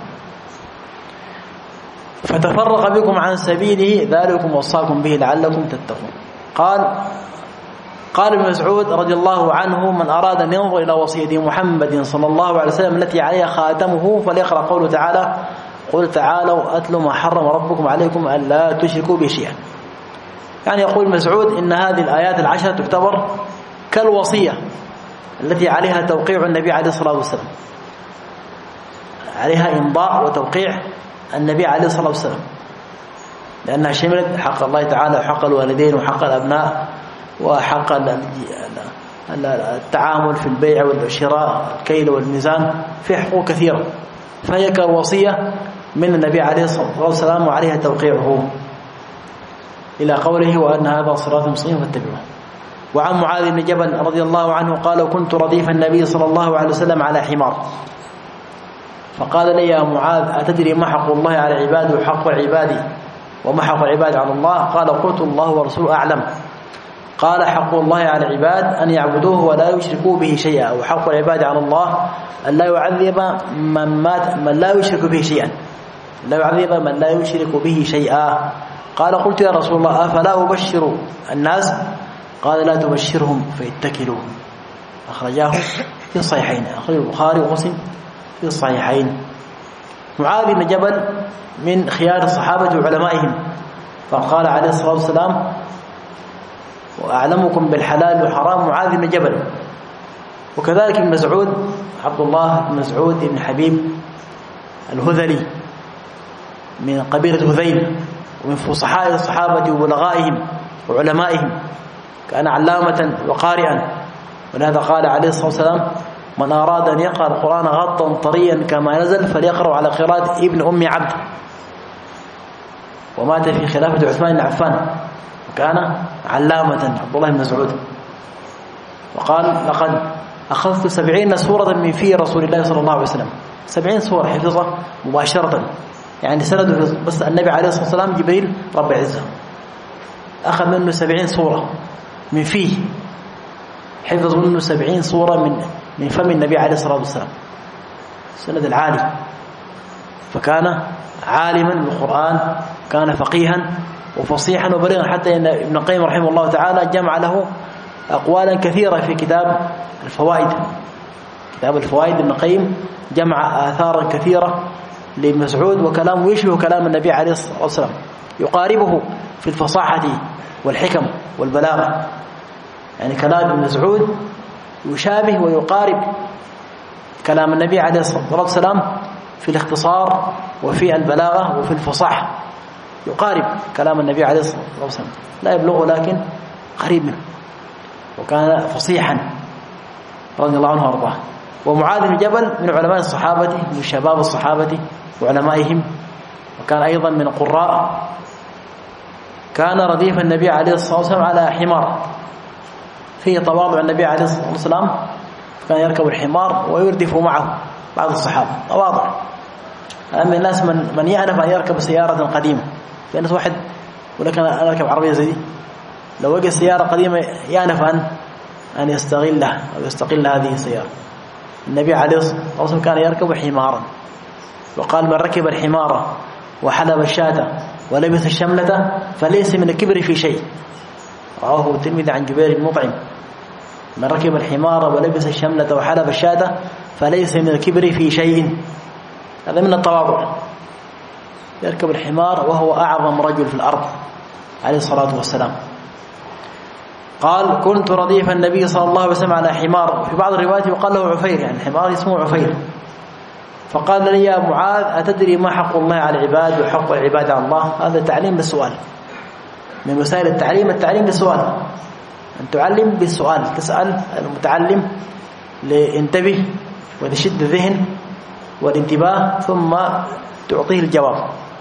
S1: فتفرق بكم عن سبيله ذلكم وصاكم به لعلكم تتقون. قال قال ابن مسعود رضي الله عنه من أراد أن ينظر إلى وصية محمد صلى الله عليه وسلم التي عليها خاتمه فليقرأ قوله تعالى قل تعالوا أتلوا ما حرم ربكم عليكم ألا تشركوا به شيئا. يعني يقول مسعود إن هذه الآيات العشرة تعتبر كالوصية التي عليها توقيع النبي عليه الصلاة والسلام، عليها إمضاء وتوقيع النبي عليه الصلاة والسلام، لأنها شملت حق الله تعالى وحق الوالدين وحق الأبناء وحق التعامل في البيع والشراء الكيل والميزان، في حقوق كثيرة، فهي كالوصية من النبي عليه الصلاة والسلام وعليها توقيعه إلى قوله وأن هذا صراط مستقيم فاتبعوه. وعن معاذ بن جبل رضي الله عنه قال كنت رديف النبي صلى الله عليه وسلم على حمار فقال لي يا معاذ أتدري ما حق الله على عباده وحق عبادي وما حق العباد على الله؟ قال قلت الله ورسوله أعلم. قال حق الله على العباد أن يعبدوه ولا يشركوا به شيئا، وحق العباد على الله أن لا يعذب من مات من لا يشرك به شيئا، لا يعذب من لا يشرك به شيئا. قال قلت يا رسول الله أفلا أبشر الناس؟ قال لا تبشرهم فيتكلوا. أخرجاه في الصحيحين، أخرج البخاري ومسلم في الصحيحين. معاذ بن جبل من خيار الصحابة وعلمائهم، فقال عليه الصلاة والسلام وأعلمكم بالحلال والحرام معاذ بن جبل. وكذلك ابن مسعود عبد الله بن مسعود بن حبيب الهذلي من قبيلة هذيل ومن فصحاء الصحابة وبلغائهم وعلمائهم، كان علامة وقارئا ولهذا قال عليه الصلاة والسلام من أراد أن يقرأ القرآن غطا طريا كما نزل فليقرأ على قراءة ابن أم عبد. ومات في خلافة عثمان بن عفان وكان علامة عبد الله بن مسعود. وقال لقد أخذت سبعين سورة من في رسول الله صلى الله عليه وسلم، سبعين سورة حفظها مباشرة، يعني سند بس النبي عليه الصلاة والسلام جبريل رب العزة أخذ منه سبعين سورة من فيه، حفظ منه سبعين سورة من من فم النبي عليه الصلاة والسلام، سند العالي. فكان عالما بالقرآن، كان فقيها وفصيحا وبليغا، حتى إن ابن القيم رحمه الله تعالى جمع له أقوالا كثيرة في كتاب الفوائد. كتاب الفوائد ابن القيم جمع آثارا كثيرة لمسعود وكلامه يشبه كلام النبي عليه الصلاة والسلام، يقاربه في الفصاحة والحكم والبلاغة. يعني كلام ابن مسعود يشابه ويقارب كلام النبي عليه الصلاة والسلام في الاختصار وفي البلاغة وفي الفصاحة، يقارب كلام النبي عليه الصلاة والسلام، لا يبلغه لكن قريب منه. وكان فصيحا رضي الله عنه وارضاه. ومعاذ بن جبل من علماء الصحابة، من شباب الصحابة وعلمائهم، وكان أيضا من القراء. كان رديف النبي عليه الصلاة والسلام على حمار، فيه تواضع النبي عليه الصلاة والسلام، كان يركب الحمار ويردف معه بعض الصحابة، تواضع. أما الناس من من يعرف أن يركب سيارة قديمة، في ناس واحد ولكن أنا أركب عربية زي دي، لو وجد سيارة قديمة يعنف أن أن يستغلها أو يستقل هذه السيارة. النبي عليه الصلاة والسلام كان يركب حمارا، وقال من ركب الحمار وحلب الشاة ولبس الشملة فليس من الكبر في شيء. رواه الترمذي عن جبير المطعم من ركب الحمار ولبس الشملة وحلب الشاة فليس من الكبر في شيء. هذا من التواضع، يركب الحمار وهو أعظم رجل في الأرض عليه الصلاة والسلام. قال كنت رديف النبي صلى الله عليه وسلم على حمار، وفي بعض الروايات يقال له عفير، يعني الحمار اسمه عفير. فقال لي يا معاذ أتدري ما حق الله على العباد وحق العباد على الله؟ هذا تعليم بالسؤال، من وسائل التعليم التعليم بالسؤال، أن تعلم بالسؤال، تسأل المتعلم لينتبه وتشد الذهن والانتباه ثم تعطيه الجواب.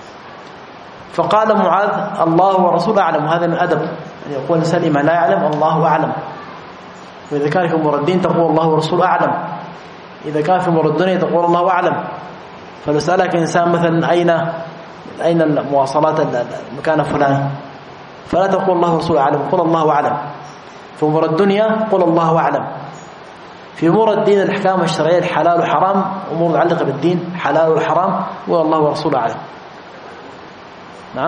S1: فقال معاذ الله ورسوله أعلم. هذا من الأدب أن يقول الإنسان ما لا يعلم الله أعلم. وإذا كان في أمور الدين تقول الله ورسوله أعلم، إذا كان في أمور الدنيا تقول الله أعلم. فلو سألك إنسان مثلا أين أين المواصلات المكان الفلاني، فلا تقول الله ورسوله أعلم، قل الله أعلم. في أمور الدنيا قل الله أعلم. في أمور الدين الأحكام الشرعية الحلال والحرام، أمور متعلقة بالدين حلال والحرام، قل الله ورسوله أعلم. نعم،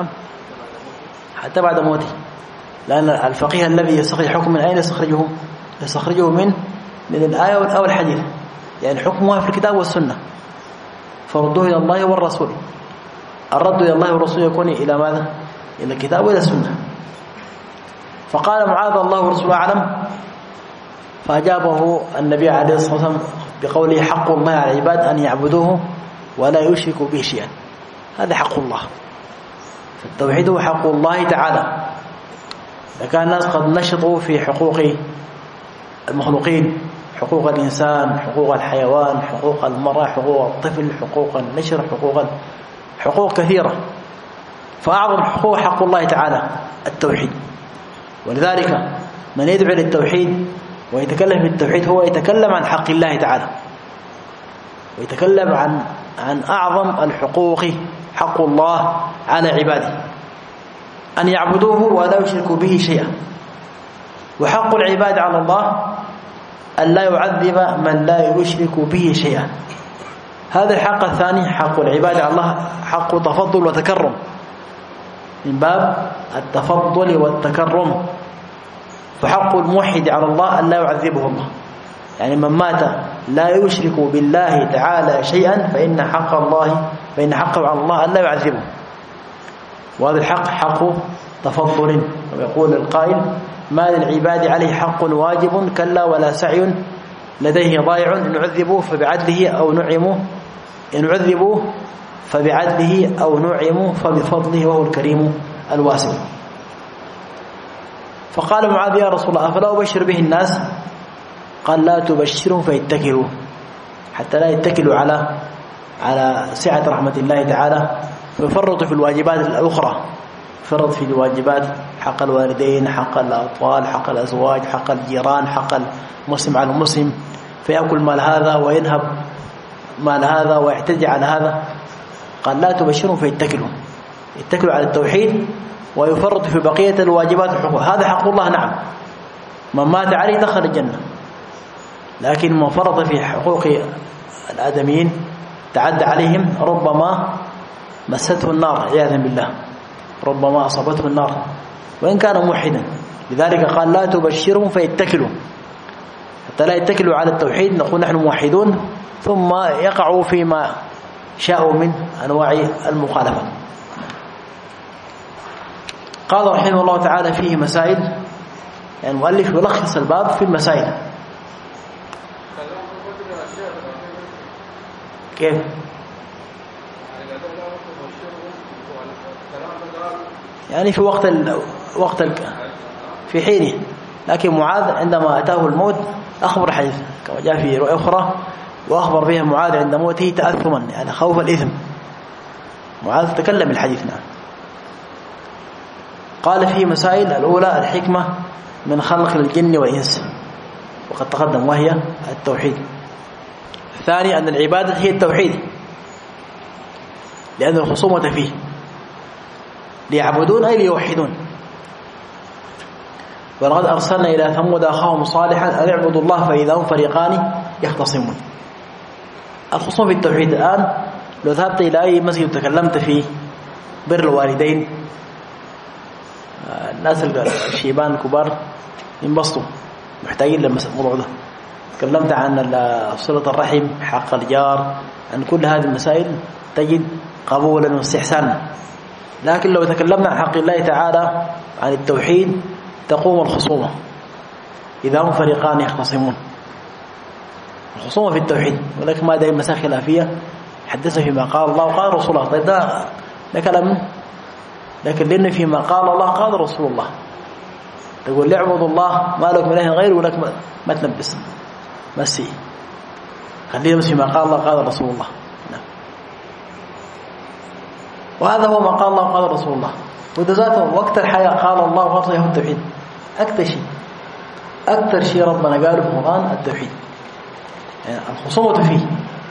S1: حتى بعد موته، لأن الفقيه الذي يستخرج حكم من أين يستخرجه؟ يستخرجه من من الآية أو الحديث، يعني حكمها في الكتاب والسنة. فردوه إلى الله والرسول. الرد إلى الله والرسول يكون إلى ماذا؟ إلى الكتاب وإلى السنة. فقال معاذ الله ورسوله أعلم. فأجابه النبي عليه الصلاة والسلام بقوله حق الله على العباد أن يعبدوه ولا يشركوا به شيئا. هذا حق الله، فالتوحيد هو حق الله تعالى. إذا كان الناس قد نشطوا في حقوق المخلوقين، حقوق الإنسان، حقوق الحيوان، حقوق المرأة، حقوق الطفل، حقوق النشر، حقوق حقوق كثيرة، فأعظم حقوق حق الله تعالى التوحيد. ولذلك من يدعو للتوحيد ويتكلم بالتوحيد هو يتكلم عن حق الله تعالى، ويتكلم عن عن أعظم الحقوق حق الله على عباده، أن يعبدوه ولا يشركوا به شيئا. وحق العباد على الله أن لا يعذب من لا يشرك به شيئا. هذا الحق الثاني حق العباد على الله، حق تفضل وتكرم، من باب التفضل والتكرم. فحق الموحد على الله أن لا يعذبه الله، يعني من مات لا يشرك بالله تعالى شيئا فإن حق الله فإن حقه على الله أن لا يعذبه. وهذا الحق حق تفضل. ويقول القائل ما للعباد عليه حق واجب كلا ولا سعي لديه ضائع إن عذبوا فبعدله أو نعموا إن عذبوا فبعدله أو نعموا فبفضله وهو الكريم الواسع. فقال معاذ يا رسول الله أفلا أبشر به الناس؟ قال لا تبشرهم فيتكلوا حتى لا يتكلوا على على سعة رحمة الله تعالى ويفرطوا في الواجبات الأخرى، فرط في الواجبات حق الوالدين، حق الأطفال، حق الأزواج، حق الجيران، حق المسلم على المسلم، فيأكل مال هذا وينهب مال هذا ويعتدي على هذا. قال لا تبشرهم فيتكلوا، يتكلوا على التوحيد ويفرط في بقية الواجبات والحقوق. هذا حق الله نعم، من مات عليه دخل الجنة، لكن من فرط في حقوق الآدميين تعدى عليهم ربما مسته النار عياذا بالله، ربما أصابته النار وإن كان موحدا. لذلك قال لا تبشرهم فيتكلوا حتى لا يتكلوا على التوحيد، نقول نحن موحدون ثم يقعوا فيما شاءوا من أنواع المخالفة. قال رحمه الله تعالى فيه مسائل، يعني المؤلف يلخص الباب في المسائل. كيف؟ يعني في وقت ال... وقت ال... في حينه، لكن معاذ عندما أتاه الموت أخبر حديث كما جاء في رؤية أخرى، وأخبر بها معاذ عند موته تأثما يعني خوف الإثم. معاذ تكلم الحديث نعم. قال فيه مسائل، الأولى الحكمة من خلق الجن والإنس وقد تقدم وهي التوحيد. الثاني أن العبادة هي التوحيد لأن الخصومة فيه، ليعبدون أي ليوحدون. ولقد أرسلنا إلى ثمود أخاهم صالحا أن اعبدوا الله فإذا هم فريقان يختصمون. الخصوم في التوحيد. الآن لو ذهبت إلى أي مسجد وتكلمت فيه بر الوالدين، الناس الشيبان الكبار ينبسطوا محتاجين للموضوع ده. تكلمت عن صلة الرحم، حق الجار، عن كل هذه المسائل تجد قبولا واستحسانا. لكن لو تكلمنا عن حق الله تعالى عن التوحيد تقوم الخصومة إذا هم فريقان يختصمون. الخصومة في التوحيد، ولكن ما دائما مسائل خلافية حدثنا فيما قال الله وقال رسول الله. طيب ده ده كلام، لكن لأن فيما قال الله قال رسول الله تقول لعبدوا الله ما لكم إله غيره، ولك ما تنبس مسي، خلينا بس فيما قال الله قال رسول الله. نعم. وهذا هو ما قال الله قال رسول الله، وده ذاته وقت الحياة قال الله وقال له التوحيد. أكثر شيء أكثر شيء ربنا قاله في القرآن التوحيد، يعني الخصومة فيه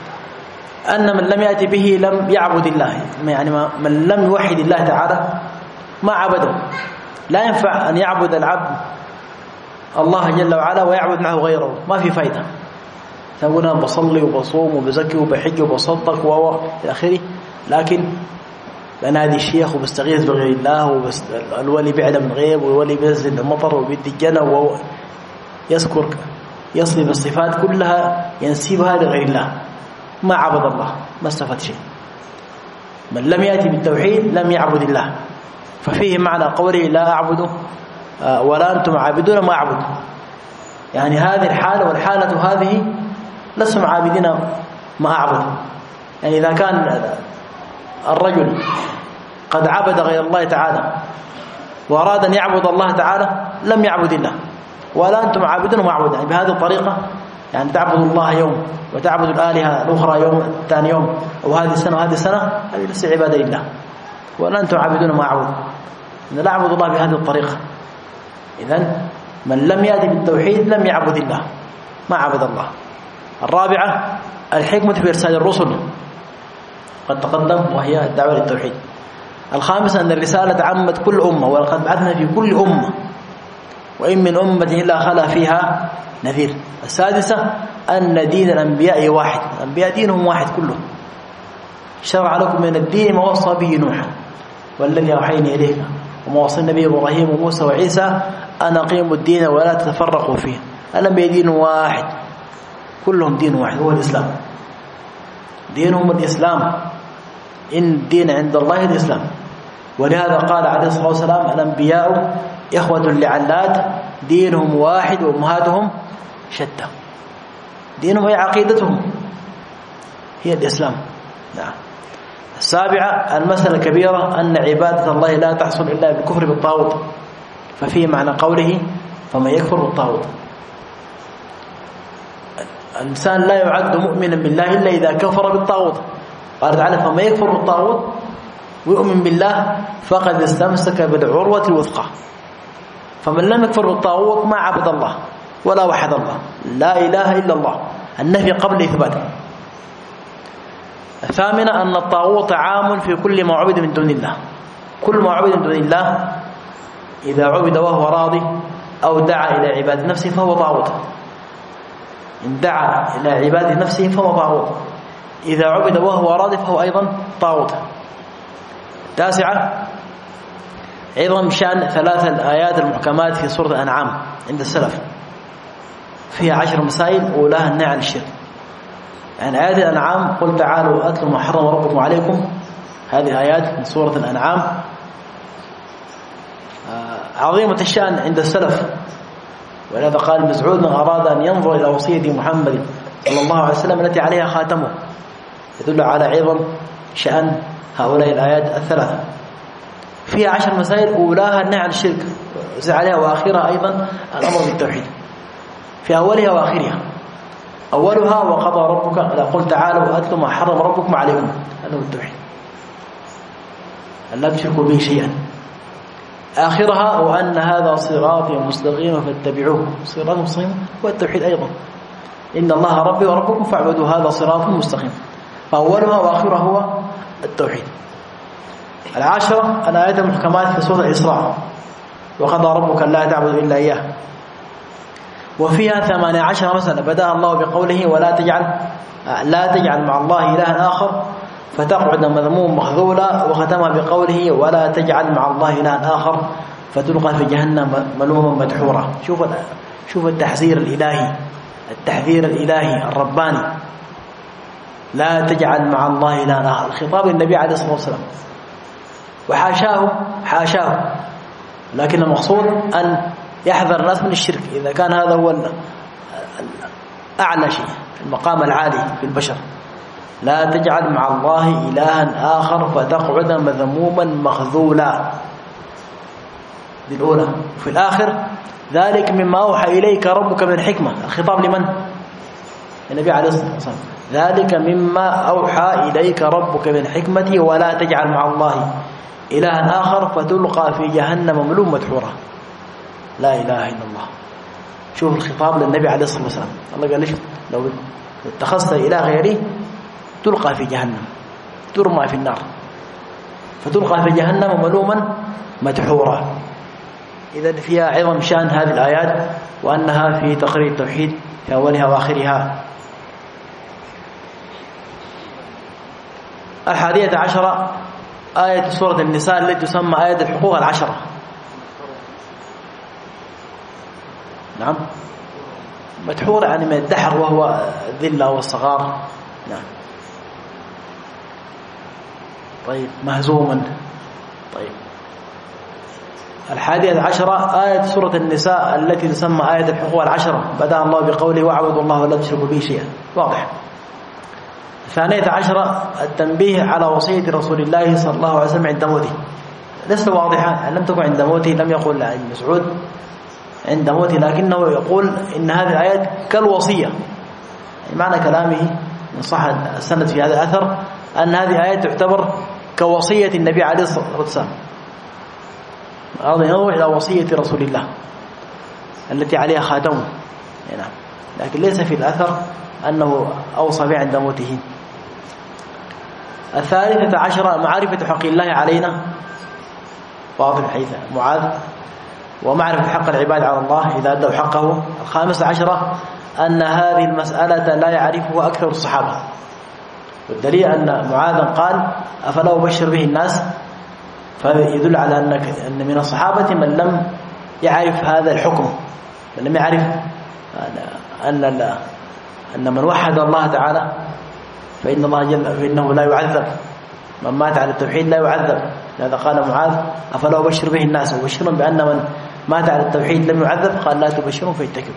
S1: أن من لم يأتي به لم يعبد الله، يعني من لم يوحد الله تعالى ما عبده. لا ينفع أن يعبد العبد الله جل وعلا ويعبد معه غيره، ما في فايدة. تقول أنا بصلي وبصوم وبزكي وبحج وبصدق و إلى آخره، لكن بنادي الشيخ وبستغيث بغير الله، والولي بيعلم الغيب، والولي بينزل المطر وبيدي الجنة ويذكر يصلب الصفات كلها ينسبها لغير الله، ما عبد الله، ما استفاد شيء. من لم يأتي بالتوحيد لم يعبد الله. ففيه معنى قوله لا أعبد ولا أنتم عابدون ما أعبد، يعني هذه الحالة والحالة هذه لسم عابدين ما أعبد. يعني إذا كان الرجل قد عبد غير الله تعالى وأراد أن يعبد الله تعالى لم يعبد الله، ولا أنتم عابدون ما أعبد، يعني بهذه الطريقة يعني تعبد الله يوم وتعبد الآلهة الأخرى يوم ثاني يوم، أو هذه السنة وهذه السنة، هذه ليس عبادة لله. ولا أنتم عابدون ما أعبد، إن لا أعبد الله بهذه الطريقة. إذن من لم يأتي بالتوحيد لم يعبد الله، ما عبد الله. الرابعة الحكمة في إرسال الرسل قد تقدم وهي الدعوة للتوحيد. الخامسة أن الرسالة عمت كل أمة ولقد بعثنا في كل أمة وإن من أمة إلا خلا فيها نذير. السادسة أن دين الأنبياء واحد، الأنبياء دينهم واحد كلهم. شرع لكم من الدين ما وصى به نوحا والذي أوحينا إليك وما وصينا به إبراهيم وموسى وعيسى أن أقيموا الدين ولا تتفرقوا فيه. الأنبياء دين واحد كلهم دين واحد هو الإسلام، دينهم الإسلام، إن الدين عند الله الإسلام. ولهذا قال عليه الصلاة والسلام الأنبياء إخوة لعلات دينهم واحد وأمهاتهم شتى. دينهم هي عقيدتهم هي الإسلام. نعم. السابعة المسألة الكبيرة أن عبادة الله لا تحصل إلا بالكفر بالطاغوت، ففيه معنى قوله فمن يكفر بالطاغوت. الإنسان لا يعد مؤمنا بالله إلا إذا كفر بالطاغوت. قال تعالى فما يكفر بالطاغوت ويؤمن بالله فقد استمسك بالعروة الوثقى. فمن لم يكفر بالطاغوت ما عبد الله ولا وحد الله، لا إله إلا الله، النفي قبل إثباته. الثامنة أن الطاغوت عام في كل ما عبد من دون الله. كل ما عبد من دون الله إذا عبد وهو راضي أو دعا إلى عبادة نفسه فهو طاغوت. إن دعا إلى عبادة نفسه فهو طاغوت، إذا عبد وهو راضي فهو أيضا طاغوت. تاسعة عظم شأن ثلاث الآيات المحكمات في سورة الأنعام عند السلف، فيها عشر مسائل أولاها النهي عن الشرك. يعني آيات الأنعام قل تعالوا أتلوا ما حرم ربكم عليكم، هذه آيات من سورة الأنعام عظيمة الشأن عند السلف. ولهذا قال مسعود من أراد أن ينظر إلى وصية محمد صلى الله عليه وسلم التي عليها خاتمه، يدل على عظم شأن هؤلاء الآيات الثلاثة. فيها عشر مسائل أولاها النهي عن الشرك، عليها وآخرها أيضا الأمر بالتوحيد، في أولها وآخرها. أولها وقضى ربك لا قل تعالوا أتلوا ما حرم ربكم عليكم، هذا هو التوحيد، أن لا تشركوا به شيئا. آخرها وأن هذا صراطي مستقيما فاتبعوه، صراط مستقيم هو التوحيد أيضا، إن الله ربي وربكم فاعبدوا هذا صراط مستقيم. فأولها وآخرها هو التوحيد. العاشرة الآيات المحكمات في سورة الإسراء وقضى ربك لا تعبدوا إلا إياه، وفيها ثمانية عشر مسألة بدأ الله بقوله ولا تجعل لا تجعل مع الله إلها آخر فتقعد مذموم مخذولا، وختمها بقوله ولا تجعل مع الله إلها آخر فتلقى في جهنم ملوما مدحورا. شوف شوف التحذير الإلهي، التحذير الإلهي الرباني، لا تجعل مع الله إلها آخر، خطاب النبي عليه الصلاة والسلام. وحاشاه حاشاه لكن المقصود أن يحذر الناس من الشرك إذا كان هذا هو أعلى شيء، المقام العالي في البشر. لا تجعل مع الله إلها آخر فتقعد مذموما مخذولا، دي الأولى. في الآخر ذلك مما أوحى إليك ربك من حكمة، الخطاب لمن؟ النبي عليه الصلاة والسلام. ذلك مما أوحى إليك ربك من حكمته ولا تجعل مع الله إلها آخر فتلقى في جهنم ملوم مدحورا. لا إله إلا الله. شوف الخطاب للنبي عليه الصلاة والسلام، الله قال ليش لو اتخذت إله غيري تلقى في جهنم، ترمى في النار، فتلقى في جهنم ملوما مدحورا. إذن فيها عظم شأن هذه الآيات وأنها في تقرير التوحيد في أولها وآخرها. الحادية عشرة آية سورة النساء التي تسمى آية الحقوق العشرة. نعم، مدحور يعني من الدحر وهو الذلة والصغار. نعم. طيب مهزوما. طيب الحادية عشرة آية سورة النساء التي تسمى آية الحقوق العشرة، بدأ الله بقوله واعبدوا الله ولا تشركوا به شيئا، واضح. الثانية عشرة التنبيه على وصية رسول الله صلى الله عليه وسلم عند موته، لست واضحة، لم تكن عند موته، لم يقل عن مسعود عند موته، لكنه يقول إن هذه الآيات كالوصية. يعني معنى كلامه من صح السند في هذا الأثر أن هذه الآيات تعتبر كوصية النبي عليه الصلاة والسلام، هذا ينظر إلى وصية رسول الله التي عليها خاتمه. نعم، لكن ليس في الأثر أنه أوصى به عند موته. الثالثة عشرة معرفة حق الله علينا، واضح حيث معاذ، ومعرفة حق العباد على الله إذا أدوا حقه. الخامسة عشرة أن هذه المسألة لا يعرفها أكثر الصحابة، والدليل أن معاذ قال أفلا أبشر به الناس، فيدل على أنك أن من الصحابة من لم يعرف هذا الحكم، من لم يعرف أن أن من وحد الله تعالى فإن الله جل فإنه لا يعذب، من مات على التوحيد لا يعذب. لهذا قال معاذ أفلا أبشر به الناس، وبشرهم بأن من مات على التوحيد لم يعذب، قال لا تبشرهم فيتكلوا.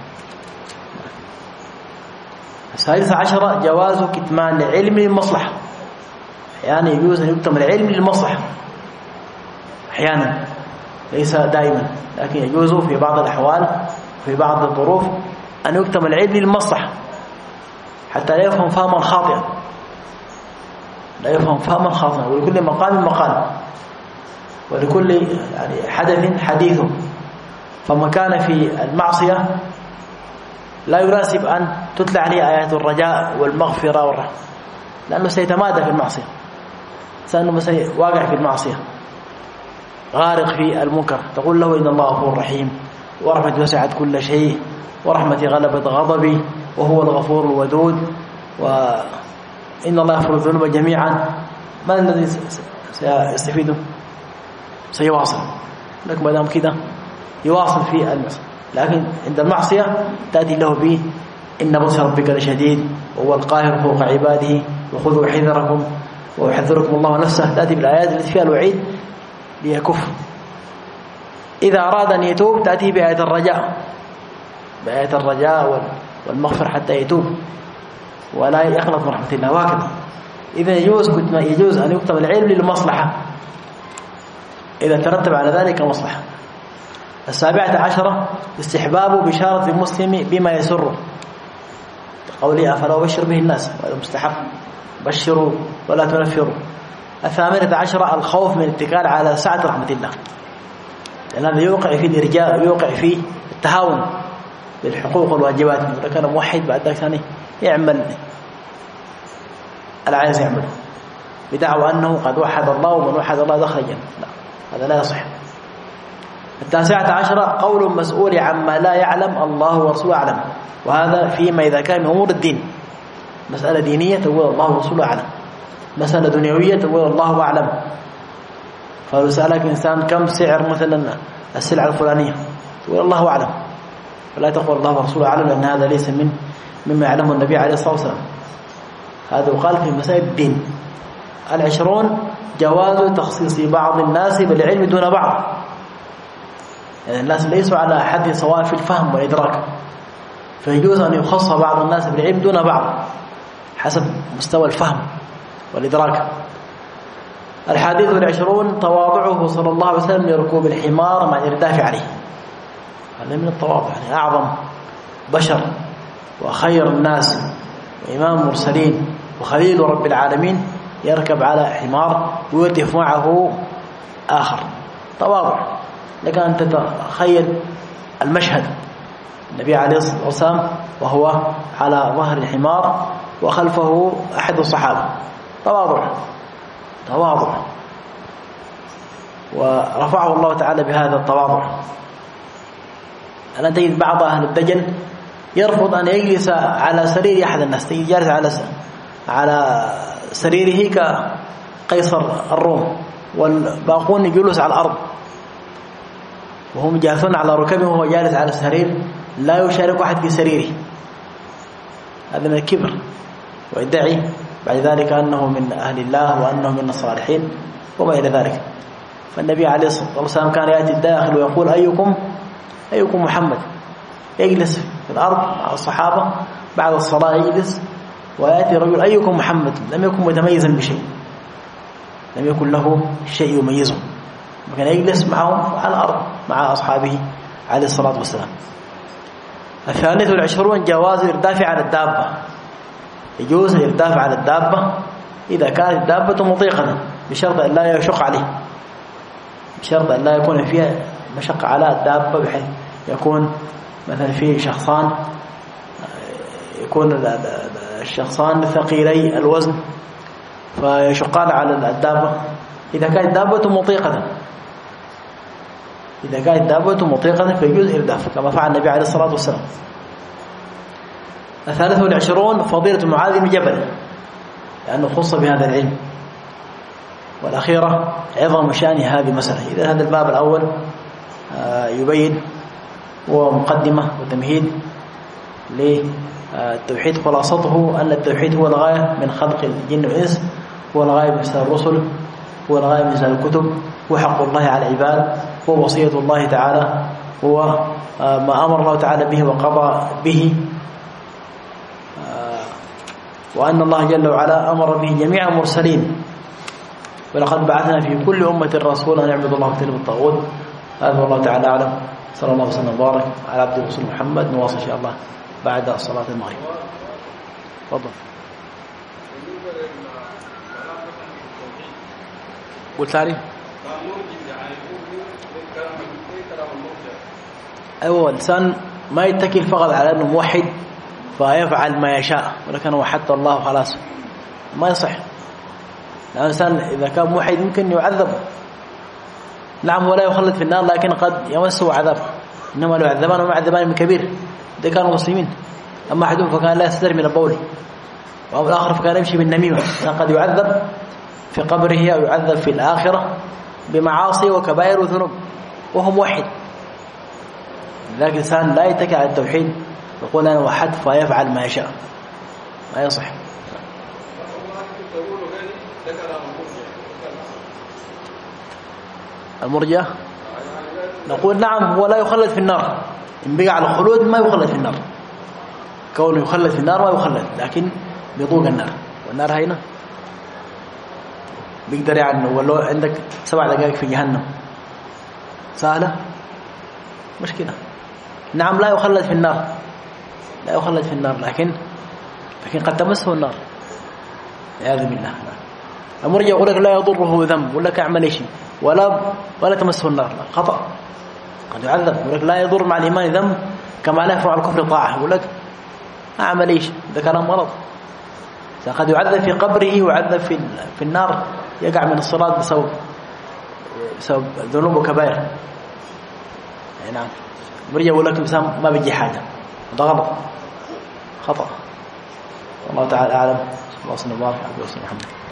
S1: السادسة عشرة جواز كتمان العلم للمصلحة، يعني يجوز أن يكتم العلم للمصلحة أحيانا، ليس دائما، لكن يجوز في بعض الأحوال في بعض الظروف أن يكتم العلم للمصلحة. حتى لا يفهم فهما خاطئا، لا يفهم فهما خاطئا. ولكل مقام مقال، ولكل يعني حدث حديث. فما كان في المعصية لا يناسب أن تتلى عليه آيات الرجاء والمغفرة والرحمة، لأنه سيتمادى في المعصية، لأنه واقع في المعصية غارق في المنكر. تقول له إن الله غفور رحيم، ورحمتي وسعت كل شيء، ورحمتي غلبت غضبي، وهو الغفور الودود، وإن الله يغفر الذنوب جميعا. ما الذي سيستفيده؟ سيواصل، لكن ما دام كده يواصل في المعصية. لكن عند المعصية تأتي له به إن بطش ربك لشديد وهو القاهر فوق عباده وخذوا حذركم ويحذركم الله نفسه. تأتي بالآيات التي فيها الوعيد ليكف. إذا أراد أن يتوب تأتي بآية الرجاء، بآية الرجاء والمغفر حتى يتوب ولا يخلط من رحمة الله. وهكذا إذا يجوز يجوز أن يكتب العلم للمصلحة إذا ترتب على ذلك مصلحة. السابعة عشرة استحباب بشارة المسلم بما يسره، قولي أفلا أبشر به الناس، وهذا مستحب، بشروا ولا تنفروا. الثامنة عشرة الخوف من الاتكال على سعة رحمة الله، لأن هذا يوقع فيه الإرجاء، يوقع فيه التهاون بالحقوق والواجبات. إذا كان موحد بعد ذلك ثاني يعمل العايز يعمله بدعوى أنه قد وحد الله، ومن وحد الله دخل الجنة. لا، هذا لا يصح. التاسعة عشرة قول المسؤول عما لا يعلم الله ورسوله أعلم، وهذا فيما إذا كان من أمور الدين. مسألة دينية تقول الله ورسوله أعلم، مسألة دنيوية تقول الله أعلم. فلو سألك إنسان كم سعر مثلا السلعة الفلانية تقول الله أعلم، فلا تقول الله ورسوله أعلم، لأن هذا ليس من مما يعلمه النبي عليه الصلاة والسلام. هذا وقال في مسائل الدين. العشرون جواز تخصيص بعض الناس بالعلم دون بعض، يعني الناس ليسوا على حد سواء في الفهم والإدراك، فيجوز أن يخص بعض الناس بالعلم دون بعض حسب مستوى الفهم والإدراك. الحديث العشرون تواضعه صلى الله عليه وسلم لركوب الحمار مع الإرداف عليه. هذا من التواضع، يعني أعظم بشر وخير الناس وإمام المرسلين وخليل رب العالمين يركب على حمار ويردف معه آخر، تواضع. لك أن تتخيل المشهد، النبي عليه الصلاة والسلام وهو على ظهر الحمار وخلفه أحد الصحابة، تواضع تواضع، ورفعه الله تعالى بهذا التواضع. أنا تجد بعض أهل الدجل يرفض أن يجلس على سرير أحد الناس، تجد جالس على على سريره كقيصر الروم، والباقون جلوس على الأرض وهم جالسون على ركبه وهو جالس على السرير، لا يشارك أحد في سريره. هذا من الكبر، ويدعي بعد ذلك أنه من أهل الله وأنه من الصالحين وما إلى ذلك. فالنبي عليه الصلاة والسلام كان يأتي الداخل ويقول أيكم أيكم محمد، يجلس في الأرض مع الصحابة بعد الصلاة، يجلس ويأتي رجل أيكم محمد، لم يكن متميزا بشيء، لم يكن له شيء يميزه، وكان يجلس معهم على الأرض مع أصحابه عليه الصلاة والسلام. الثالث والعشرون جواز الإرداف على الدابة، يجوز الإرداف على الدابة إذا كانت الدابة مطيقة، بشرط أن لا يشق عليه، بشرط أن لا يكون فيها مشقة على الدابة، بحيث يكون مثلا فيه شخصان، يكون الشخصان ثقيلي الوزن فيشقان على الدابة. إذا كانت دابة مطيقة، إذا كانت دابة مطيقة فيجوز إرداف كما فعل النبي عليه الصلاة والسلام. الثالث والعشرون فضيلة معاذ بن جبل، لأنه خص بهذا العلم. والأخيرة عظم شأن هذه المسألة. إذا هذا الباب الأول يبين ومقدمة وتمهيد للتوحيد، خلاصته أن التوحيد هو الغاية من خلق الجن والإنس، هو الغاية من إرسال الرسل، هو الغاية من إنزال الكتب، هو حق الله على العباد، هو وصية الله تعالى، هو ما أمر الله تعالى به وقضى به، وأن الله جل وعلا أمر به جميع المرسلين، ولقد بعثنا في كل أمة رسولا أن يعبدوا الله واجتنبوا الطاغوت. هذا والله تعالى أعلم. صلى الله وسلم وبارك على عبد الرسول محمد. نواصل إن شاء الله بعد صلاة المغرب. تفضل. والثاني أيوة الإنسان ما يتكل فقط على أنه موحد فيفعل ما يشاء ولكن وحدت الله خلاص ما يصح. يعني الإنسان إذا كان موحد ممكن يعذب، نعم ولا يخلد في النار لكن قد يمسه عذاب، إنما لو عذبان وما عذبان من كبير ده كانوا مسلمين. أما أحدهم فكان لا يستتر من البول، وأما الآخر فكان يمشي بالنميمة، قد يعذب في قبره أو يعذب في الآخرة بمعاصي وكبائر وذنوب وهو موحد. لكن الإنسان لا يتكل على التوحيد يقول أنا وحدت فيفعل ما يشاء، ما يصح. المرجئة نقول نعم هو لا يخلد في النار، إن بقى على الخلود ما يخلد في النار، كونه يخلد في النار ما يخلد لكن بيذوق النار، والنار هنا بيقدر يعني ولو عندك سبع دقائق في جهنم سهلة مشكلة. نعم لا يخلد في النار، لا يخلد في النار لكن لكن قد تمسه النار والعياذ بالله. المرجع يقول لك لا يضره ذنب ولا اعمل شيء ولا ولا تمسه النار، خطأ. قد يعذب يقول لك لا يضر مع الإيمان ذنب كما لا يفعل الكفر طاعة، يقول لك أعمل إيش، ده كلام مرض. قد يعذب في قبره ويعذب في في النار، يقع من الصراط بسبب بسبب ذنوب وكبائر. يعني نعم المرجع يقول لك الإنسان ما بيجي حاجة، ده غلط خطأ. والله تعالى أعلم. الله سبحانه وتعالى.